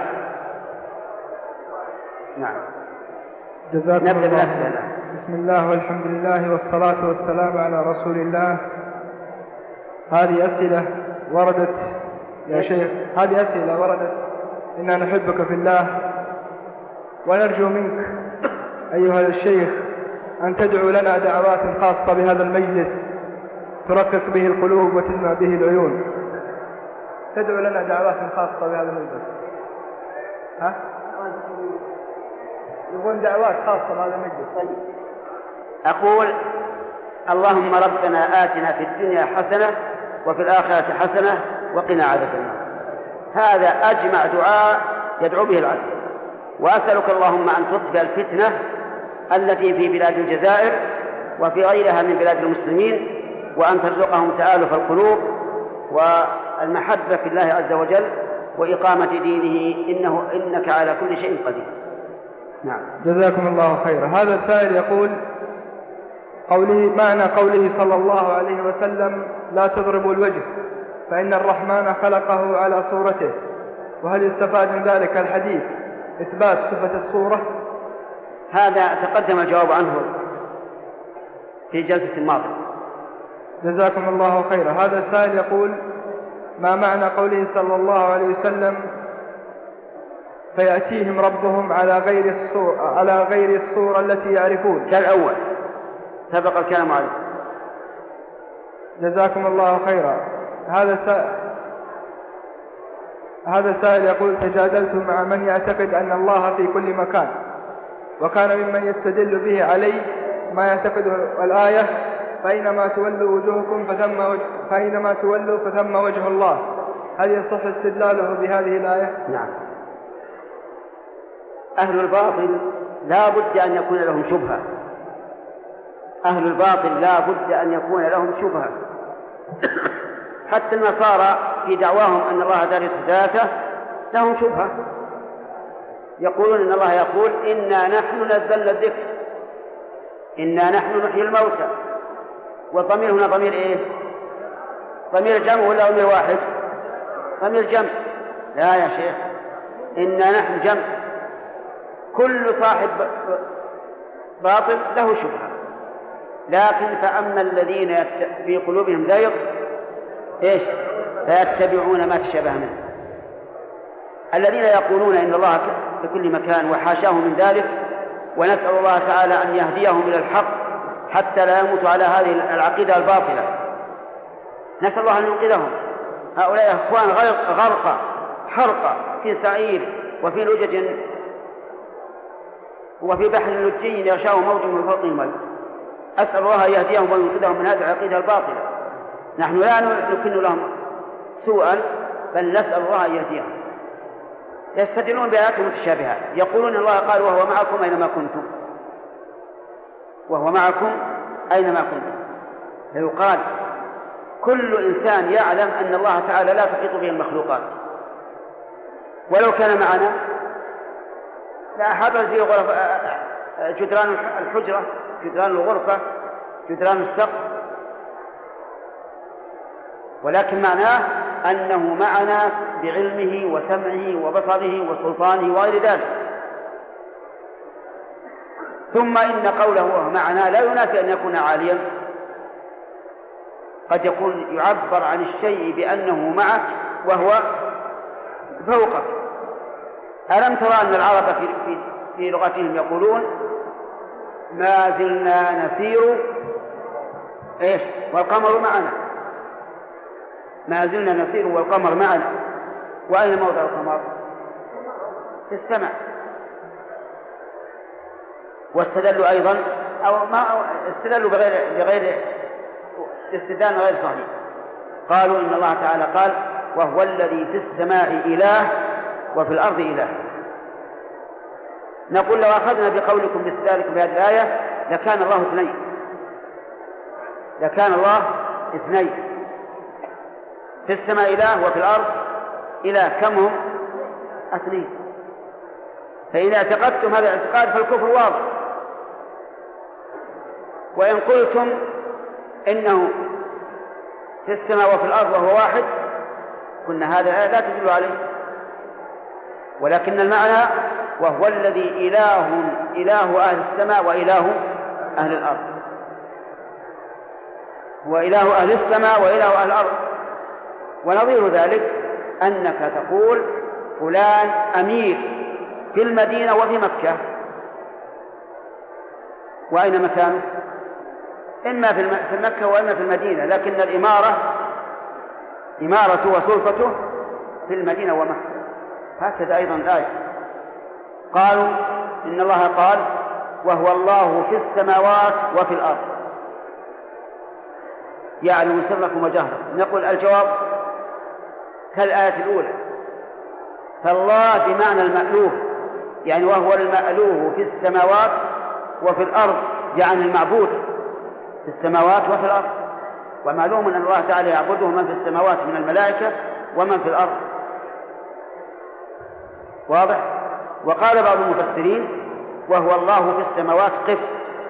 نعم. جزاكم الله خيرا. بسم الله والحمد لله والصلاة والسلام على رسول الله. هذه أسئلة وردت يا شيخ، هذه أسئلة وردت: إنا نحبك في الله، ونرجو منك أيها الشيخ أن تدعو لنا دعوات خاصة بهذا المجلس تركك به القلوب وتدمع به العيون. تدعو لنا دعوات خاصة بهذا المجلس. ها؟ يقول دعوات خاصة بهذا المجلس. طيب. أقول: اللهم ربنا آتنا في الدنيا حسنة وفي الآخرة حسنة وقنا عذاب النار. هذا أجمع دعاء يدعو به العبد. وأسألك اللهم أن تطفئ الفتنة التي في بلاد الجزائر وفي غيرها من بلاد المسلمين، وأن ترزقهم تآلف القلوب والمحبة في الله عز وجل وإقامة دينه، إنه إنك على كل شيء قدير. نعم. جزاكم الله خيرا. هذا السائل يقول: قوله معنى قوله صلى الله عليه وسلم: لا تضربوا الوجه فإن الرحمن خلقه على صورته، وهل يستفاد من ذلك الحديث إثبات صفة الصورة؟ هذا تقدم الجواب عنه في جلسة الماضية. جزاكم الله خيرا. هذا السائل يقول: ما معنى قوله صلى الله عليه وسلم: فيأتيهم ربهم على غير الصورة على غير الصورة التي يعرفون؟ كالأول سبق الكلام عليه. جزاكم الله خيرا. هذا سائل هذا سائل يقول: تجادلت مع من يعتقد أن الله في كل مكان، وكان ممن يستدل به علي ما يعتقده الآية: فأينما تولوا وجوهكم فثم وجه فأينما تولوا فثم وجه الله. هل يصح استدلاله بهذه الآية؟ نعم. أهل الباطل لا بد أن يكون لهم شبهة. أهل الباطل لا بد أن يكون لهم شبهة. حتى النصارى في دعواهم أن الله ثالث ذاته لهم شبهة. يقولون إن الله يقول: إنا نحن نزلنا الذكر، إنا نحن نحيي الموتى. والضمير هنا ضمير إيه؟ ضمير جمع ولا ضمير واحد؟ ضمير جمع. لا يا شيخ، إنا نحن جمع. كل صاحب باطل له شبهة. لكن فأما الذين في قلوبهم زيغ إيش؟ فيتبعون ما تشابه منه. الذين يقولون إن الله في كل مكان وحاشاه من ذلك، ونسأل الله تعالى أن يهديهم إلى الحق حتى لا يموتوا على هذه العقيدة الباطلة. نسأل الله أن ينقذهم. هؤلاء أخوان غرق حرق في سعير وفي لجج وفي بحر لجي يغشاه موج من فوقهم الموت. أسأل الله أن يهديهم وينقذهم من هذه العقيدة الباطلة. نحن لا نكن لهم سوءا، بل نسأل الله أن يهديهم. يستدلون بآيات متشابهات، يقولون الله قال: وهو معكم أينما كنتم، وهو معكم أينما كنتم. فيقال: كل إنسان يعلم أن الله تعالى لا تحيط به المخلوقات، ولو كان معنا لأحاطت به غرف جدران الحجرة، جدران الغرفة، جدران السقف، ولكن معناه أنه معنا بعلمه وسمعه وبصره وسلطانه وغير ذلك. ثم إن قوله وهو معنا لا ينافي أن يكون عاليا. قد يكون يعبر عن الشيء بأنه معك وهو فوقك. ألم ترى أن العرب في, في, في لغتهم يقولون: ما زلنا نسير إيش والقمر معنا. ما زلنا نسير والقمر معنا. وأين موضع القمر؟ في السماء. واستدلوا أيضا أو ما استدلوا بغير بغير استدلال غير صحيح. قالوا إن الله تعالى قال: وهو الذي في السماء إله وفي الأرض إله. نقول: لو أخذنا بقولكم باستدلالكم بهذه الآية لكان الله اثنين، لكان الله اثنين، في السماء إله وفي الأرض إلى كم هم؟ اثنين. فإذا اعتقدتم هذا الاعتقاد فالكفر واضح. وإن قلتم إنه في السماء وفي الأرض وهو واحد قلنا هذا لا تدل عليه، ولكن المعنى وهو الذي إله إله أهل السماء وإله أهل الأرض، هو إله أهل السماء وإله أهل الأرض. ونظير ذلك أنك تقول فلان أمير في المدينة وفي مكة، وأين مكانه؟ إما في مكة وإما في المدينة، لكن الإمارة إمارته وسلطته في المدينة ومكة. هكذا أيضا الآية قالوا إن الله قال وهو الله في السماوات وفي الأرض يعلم سركم وجهركم. نقول الجواب كالآية الأولى، فالله بمعنى المألوه، يعني وهو المألوه في السماوات وفي الأرض، يعني المعبود في السماوات وفي الأرض. ومعلوم أن الله تعالى يعبده من في السماوات من الملائكة ومن في الأرض، واضح. وقال بعض المفسرين وهو الله في السماوات قف،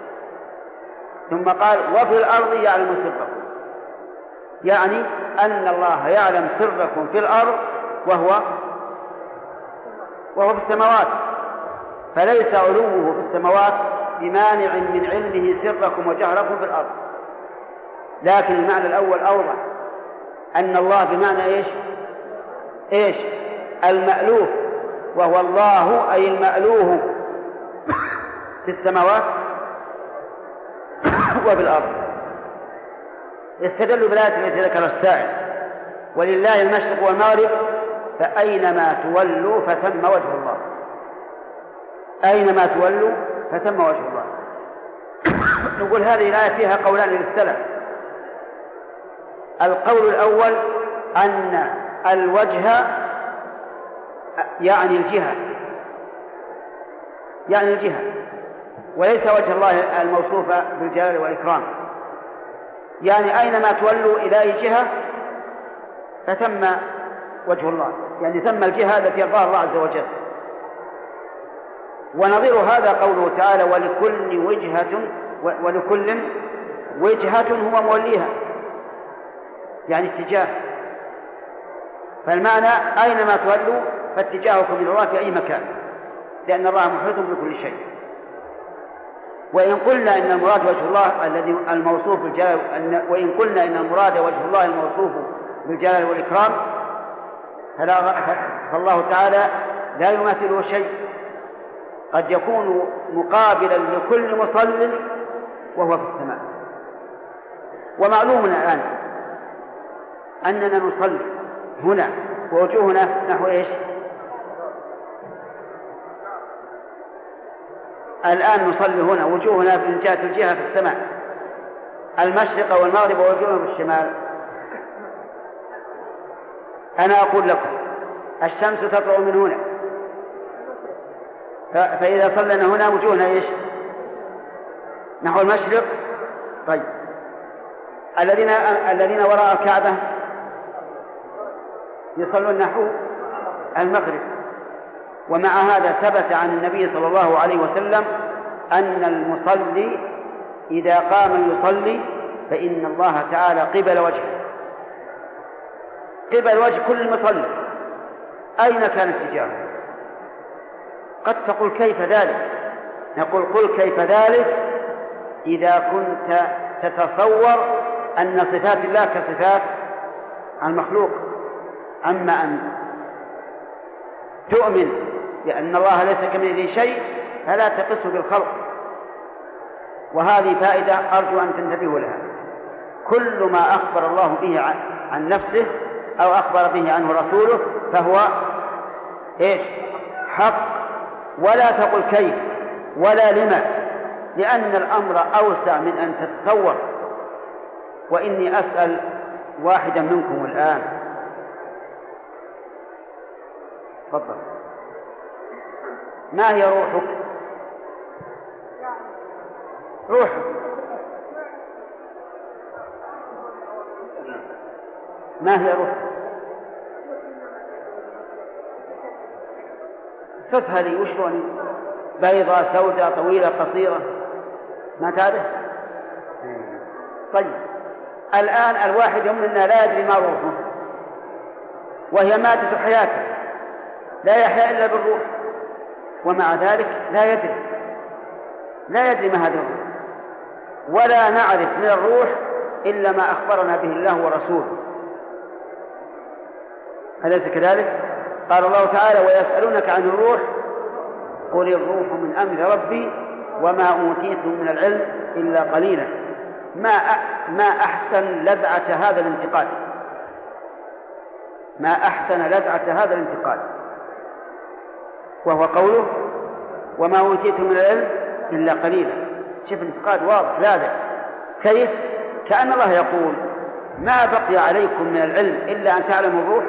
ثم قال وفي الأرض يعلم سركم، يعني أن الله يعلم سركم في الأرض وهو وهو في السماوات، فليس علوه في السماوات بمانع من علمه سركم وجهركم في الأرض. لكن المعنى الأول أوضح، أن الله بمعنى إيش؟ إيش؟ المألوه، وهو الله أي المألوه في السماوات وفي الأرض. استدلوا بالآية التي ذكر السائل ولله المشرق والمغرب فأينما تولوا فثم وجه الله، أينما تولوا فثم وجه الله. نقول هذه الآية فيها قولان للسلف. القول الأول أن الوجه يعني الجهة، يعني الجهة، وليس وجه الله الموصوف بالجلال والإكرام، يعني أينما تولوا إلى أي جهة فثم وجه الله، يعني ثم الجهة التي يرضاها الله عز وجل. ونظير هذا قوله تعالى ولكل وجهة ولكل وجهة هو موليها، يعني اتجاه. فالمعنى أينما تولوا فاتجاهكم إلى الله في أي مكان، لأن الله محيط بكل شيء. وإن قلنا إن المراد وجه الله الذي الموصوف بالجلال، وإن قلنا إن المراد وجه الله الموصوف بالجلال والإكرام، فالله تعالى لا يماثله شيء، قد يكون مقابلا لكل مصل وهو في السماء. ومعلومنا الآن أننا نصلي هنا ووجوهنا نحو إيش؟ الآن نصلي هنا وجوهنا من جهة الجهة في السماء، المشرق والمغرب ووجوهنا في الشمال. أنا أقول لكم الشمس تطلع من هنا، فإذا صلينا هنا وجوهنا إيش؟ نحو المشرق. طيب الذين الذين وراء الكعبة يصلون نحو المغرب. ومع هذا ثبت عن النبي صلى الله عليه وسلم أن المصلي إذا قام يصلي فإن الله تعالى قبل وجهه، قبل وجه كل مصلي أين كان اتجاهه. قد تقول كيف ذلك؟ نقول قل كيف ذلك إذا كنت تتصور أن صفات الله كصفات المخلوق. أما أن تؤمن بأن الله ليس كمثله شيء فلا تقصه بالخلق. وهذه فائدة أرجو أن تنتبهوا لها. كل ما أخبر الله به عن نفسه أو أخبر به عنه رسوله فهو إيش؟ حق. ولا تقل كيف ولا لما، لأن الأمر أوسع من أن تتصور. وإني أسأل واحدا منكم الآن، تفضل، ما هي روحك؟ روحك ما هي روحك؟ صفها لي وش لوني؟ بيضاء سوداء طويلة قصيرة؟ ما تعرف؟ طيب الآن الواحد منا لا يدري ما روحه، وهي مادة حياته، لا يحيا إلا بالروح، ومع ذلك لا يدري لا يدري ما هذا الروح، ولا نعرف من الروح إلا ما أخبرنا به الله ورسوله. أليس كذلك؟ قال الله تعالى: ويسألونك عن الروح قل الروح من أمر ربي وما أوتيتم من العلم إلا قليلا. ما ما أحسن لذعة هذا الانتقال، ما أحسن لذعة هذا الانتقال، وهو قوله: وما أوتيتم من العلم إلا قليلا. شوف انتقاد واضح لاذع. كيف؟ كأن الله يقول: ما بقي عليكم من العلم إلا أن تعلموا الروح،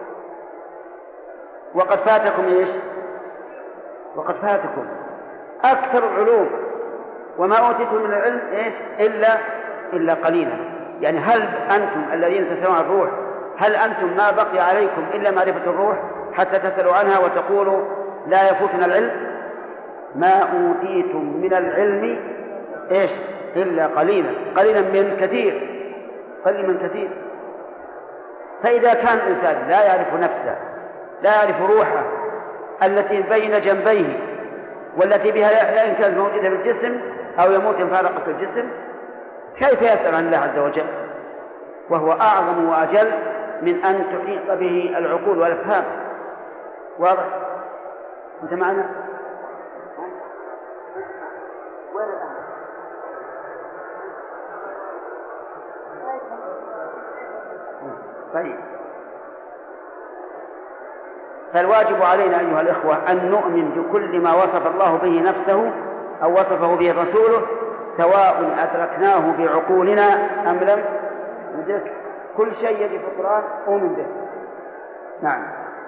وقد فاتكم إيش؟ وقد فاتكم أكثر العلوم، وما أوتيتم من العلم إيش؟ إلا إلا قليلا. يعني هل أنتم الذين تسألون عن الروح، هل أنتم ما بقي عليكم إلا معرفة الروح حتى تسألوا عنها وتقولوا لا يفوتنا العلم؟ ما أوتيتم من العلم إيش؟ إلا قليلا. قليلا من كثير، قليل من كثير. فإذا كان الإنسان لا يعرف نفسه، لا يعرف روحه التي بين جنبيه والتي بها لا يمكن أن يموت في الجسم أو يموت مفارقة في الجسم، كيف يسأل عن الله عز وجل وهو أعظم وأجل من أن تحيط به العقول والأفهام؟ واضح؟ أنت معنا؟ وين الآن؟ طيب، فالواجب علينا أيها الإخوة أن نؤمن بكل ما وصف الله به نفسه أو وصفه به رسوله، سواء أدركناه بعقولنا أم لم ندرك. كل شيء يجي في القرآن أؤمن به. نعم.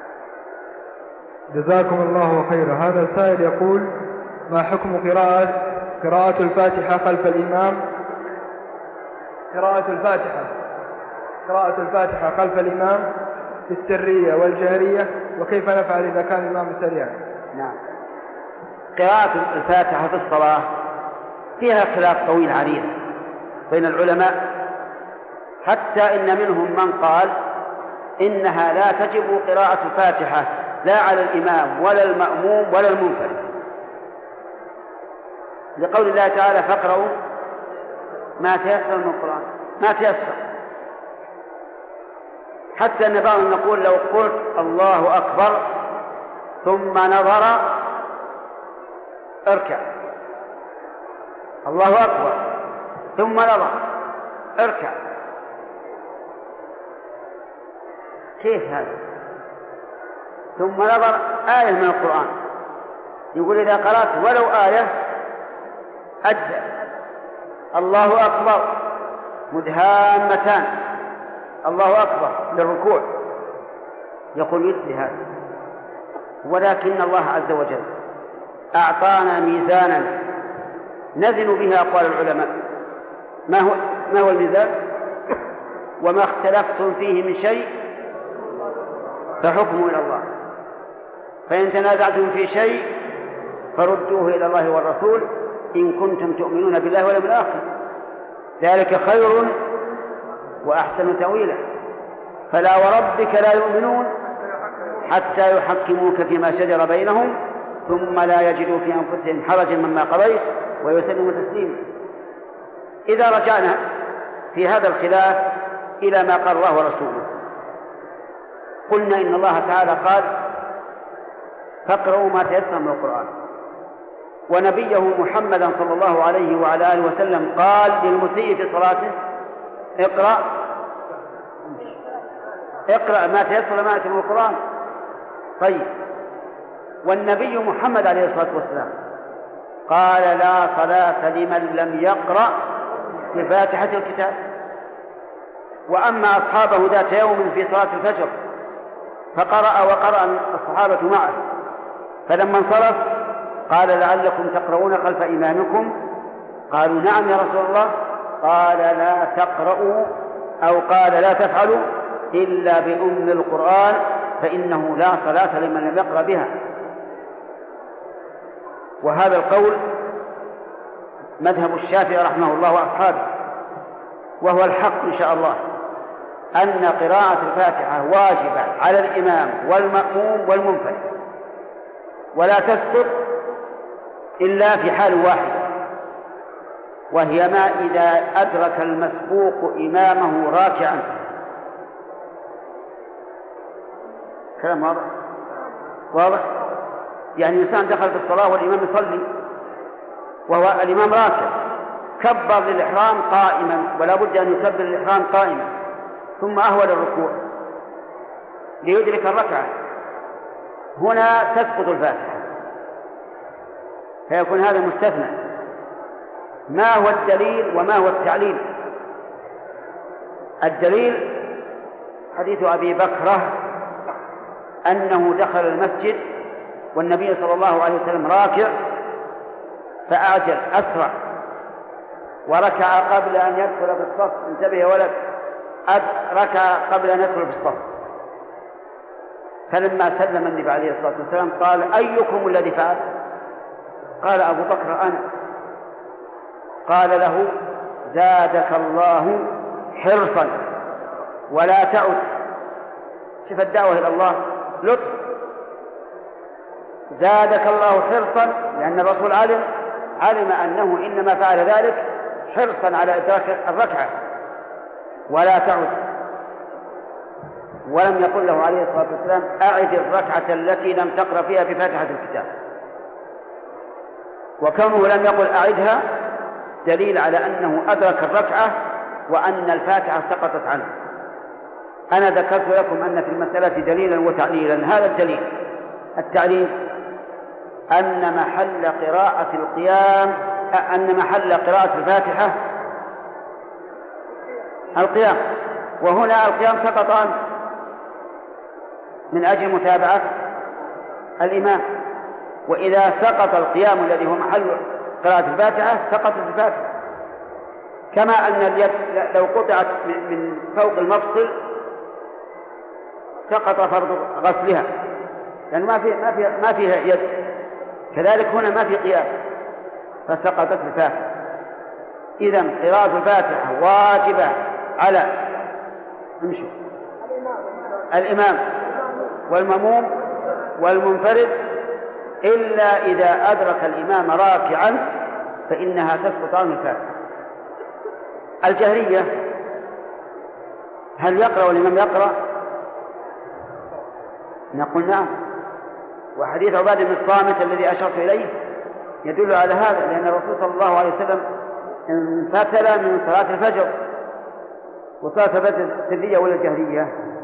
جزاكم الله خيرا. هذا سائل يقول: ما حكم قراءة قراءة الفاتحة خلف الإمام؟ قراءة الفاتحة قراءة الفاتحة خلف الإمام في السرية والجهرية، وكيف نفعل إذا كان الإمام سريعا؟ نعم. قراءة الفاتحة في الصلاة فيها خلاف طويل عريض بين العلماء، حتى إن منهم من قال إنها لا تجب قراءة الفاتحة لا على الإمام ولا المأموم ولا المنفرد، لقول الله تعالى: فاقرأوا ما تيسر من القرآن. ما تيسر، حتى أن بعضهم نقول: لو قلت الله أكبر ثم نظر اركع، الله أكبر ثم نظر اركع. كيف هذا؟ ثم نظر آية من القرآن، يقول إذا قرأت ولو آية أجزأ. الله أكبر مدهامتان، الله أكبر للركوع، يقول يجزي هذا. ولكن الله عز وجل أعطانا ميزانا نزن به أقوال العلماء. ما هو ما هو الميزان؟ وما اختلفتم فيه من شيء فحكمه إلى الله، فإن تنازعتم في شيء فردوه إلى الله والرسول إن كنتم تؤمنون بالله واليوم الآخر، ذلك خير وأحسن تأويلا. فلا وربك لا يؤمنون حتى يحكموك فيما شجر بينهم ثم لا يجدوا في أنفسهم حرجا مما قضيت ويسلموا تسليما. إذا رجعنا في هذا الخلاف إلى ما قال الله ورسوله، قلنا إن الله تعالى قال: فاقرؤوا ما تيسر من القرآن، ونبيه محمدا صلى الله عليه وعلى آله وسلم قال للمسيء في صلاته: اقرأ اقرأ ما تيسر معك من القرآن. طيب، والنبي محمد عليه الصلاة والسلام قال: لا صلاة لمن لم يقرأ بفاتحة الكتاب. وأما أصحابه ذات يوم في صلاة الفجر فقرأ وقرأ الصحابة معه، فلما انصرف قال: لعلكم تقرؤون خلف إمامكم؟ قالوا: نعم يا رسول الله. قال: لا تقرؤوا أو قال: لا تفعلوا إلا بأم القرآن، فإنه لا صلاة لمن لم يقرأ بها. وهذا القول مذهب الشافعي رحمه الله وأصحابه، وهو الحق إن شاء الله، أن قراءة الفاتحة واجبة على الإمام والمأموم والمنفرد، ولا تسقط إلا في حال واحدة، وهي ما إذا أدرك المسبوق إمامه راكعا. كلام واضح؟ واضح؟ يعني الإنسان دخل في الصلاة والإمام يصلي وهو الإمام راكع، كبر للإحرام قائما، ولا بد أن يكبر للإحرام قائما، ثم أهول الركوع ليدرك الركعة، هنا تسقط الفاتحة، فيكون هذا مستثنى. ما هو الدليل وما هو التعليل؟ الدليل حديث أبي بكرة أنه دخل المسجد والنبي صلى الله عليه وسلم راكع فأعجل أسرع وركع قبل أن يدخل في الصف. انتبه يا ولد، ركع قبل أن يدخل في الصف. فلما سلم النبي عليه الصلاة والسلام قال: أيكم الذي فعل؟ قال: أبو بكر أنا. قال له: زادك الله حرصا ولا تعد. شوف الدعوة إلى الله لطف. زادك الله حرصا، لأن الرسول علم علم أنه إنما فعل ذلك حرصا على إدراك الركعة. ولا تعد، ولم يقل له عليه الصلاة والسلام: أعد الركعة التي لم تقرأ فيها بفاتحة الكتاب. وكونه لم يقل أعدها دليل على أنه أدرك الركعة وأن الفاتحة سقطت عنه. أنا ذكرت لكم أن في المسألة دليلا وتعليلا. هذا الدليل التعليل أن محل قراءة القيام أن محل قراءة الفاتحة القيام، وهنا القيام سقط عنه من أجل متابعة الإمام. وإذا سقط القيام الذي هو محل قراءة الفاتحة سقطت الفاتحة، كما أن اليد لو قطعت من فوق المفصل سقط فرض غسلها، لأن ما في ما في ما فيها يد. كذلك هنا ما في قيام فسقطت الفاتحة. إذن قراءة الفاتحة واجبة على امشوا الإمام والمأموم والمنفرد، إلا إذا أدرك الإمام راكعا فإنها تسقط عنه الفاتحة. الجهرية هل يقرأ والإمام يقرأ؟ نقول نعم، وحديث عبادة بن الصامت الذي أشرت إليه يدل على هذا، لأن الرسول صلى الله عليه وسلم انفتل من صلاة الفجر. وصلاة الفجر سرية ولا جهرية؟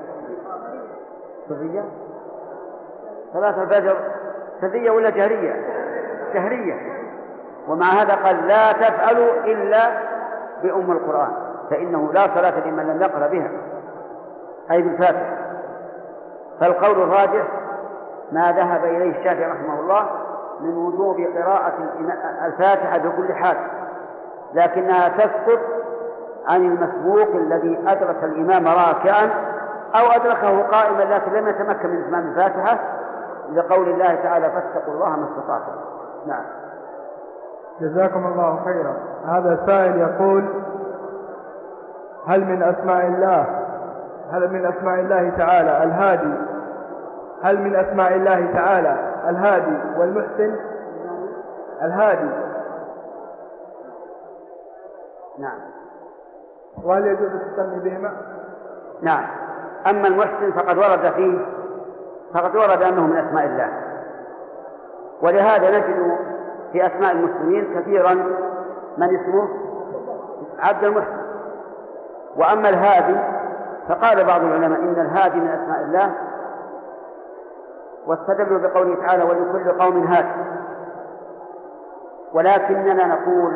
سرية. صلاة الفجر سرية ولا جهرية؟ جهرية. ومع هذا قال: لا تفعلوا إلا بأم القرآن، فإنه لا صلاة لمن لم يقرأ بها، أي بالفاتحة. فالقول الراجح ما ذهب إليه الشافعي رحمه الله من وجوب قراءة الفاتحة بكل حال، لكنها تسقط عن المسبوق الذي أدرك الإمام راكعا أو أدركه قائما لكن لم يتمكن من إتمام الفاتحة، لقول الله تعالى: فاتقوا الله ما استطعتم. نعم. جزاكم الله خيرا. هذا سائل يقول: هل من أسماء الله هل من أسماء الله تعالى الهادي هل من أسماء الله تعالى الهادي والمحسن؟ الهادي نعم. وهل يجوز التسمي بهما؟ نعم. أما المحسن فقد ورد فيه فقد ورد أنه من أسماء الله، ولهذا نجد في أسماء المسلمين كثيرا من اسمه عبد المحسن. وأما الهادي فقال بعض العلماء إن الهادي من أسماء الله، واستدلوا بقوله تعالى: ولكل قوم هاد. ولكننا نقول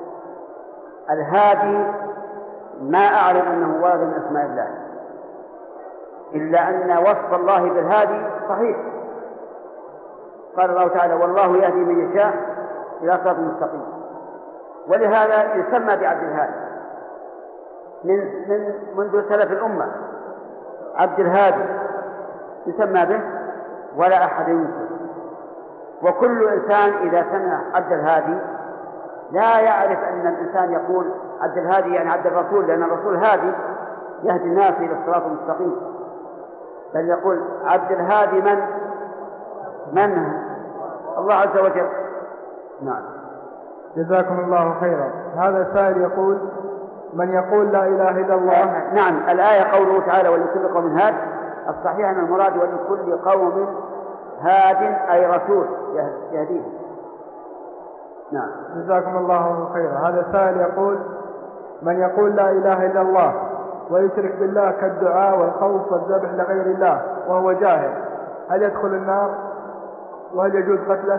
الهادي ما أعلم أنه ورد من أسماء الله، إلا أن وصف الله بالهادي صحيح. قال الله تعالى: والله يهدي من يشاء إلى صراط مستقيم. ولهذا يسمى بعبد الهادي من من منذ سلف الأمة. عبد الهادي يسمى به ولا أحد ينكر. وكل إنسان إذا سمع عبد الهادي لا يعرف أن الإنسان يقول عبد الهادي يعني عبد الرسول، لأن الرسول هادي يهدي الناس إلى الصراط المستقيم، بل يقول عبد الهادي من؟ من؟ الله عز وجل. نعم. جزاكم الله خيرا. هذا سائل يقول: من يقول لا إله إلا الله. نعم، الآية قوله تعالى ولكل قوم هاد، الصحيح أن المراد ولكل قوم هاد أي رسول يهديه. نعم. جزاكم الله خيرا. هذا سائل يقول: من يقول لا إله إلا الله ويشرك بالله كالدعاء والخوف والذبح لغير الله وهو جاهل، هل يدخل النار وهل يجوز قتله؟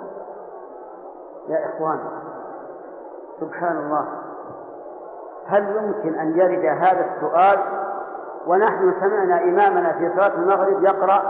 يا إخوان، سبحان الله، هل يمكن أن يرد هذا السؤال ونحن سمعنا إمامنا في صلاة المغرب يقرأ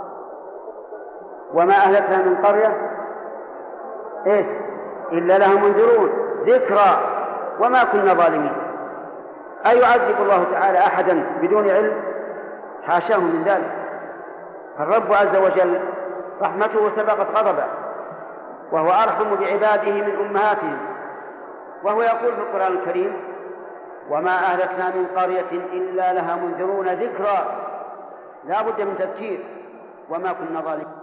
وما أهلكنا من قرية إيش إلا لها منذرون ذكرى وما كنا ظالمين؟ أيعذب الله تعالى أحدا بدون علم؟ حاشاه من ذلك. فالرب عز وجل رحمته سبقت غضبه، وهو أرحم بعباده من أمهاتهم، وهو يقول في القرآن الكريم وما أهلكنا من قرية إلا لها منذرون ذكرى، لا بد من تذكير وما كنا ظالمين.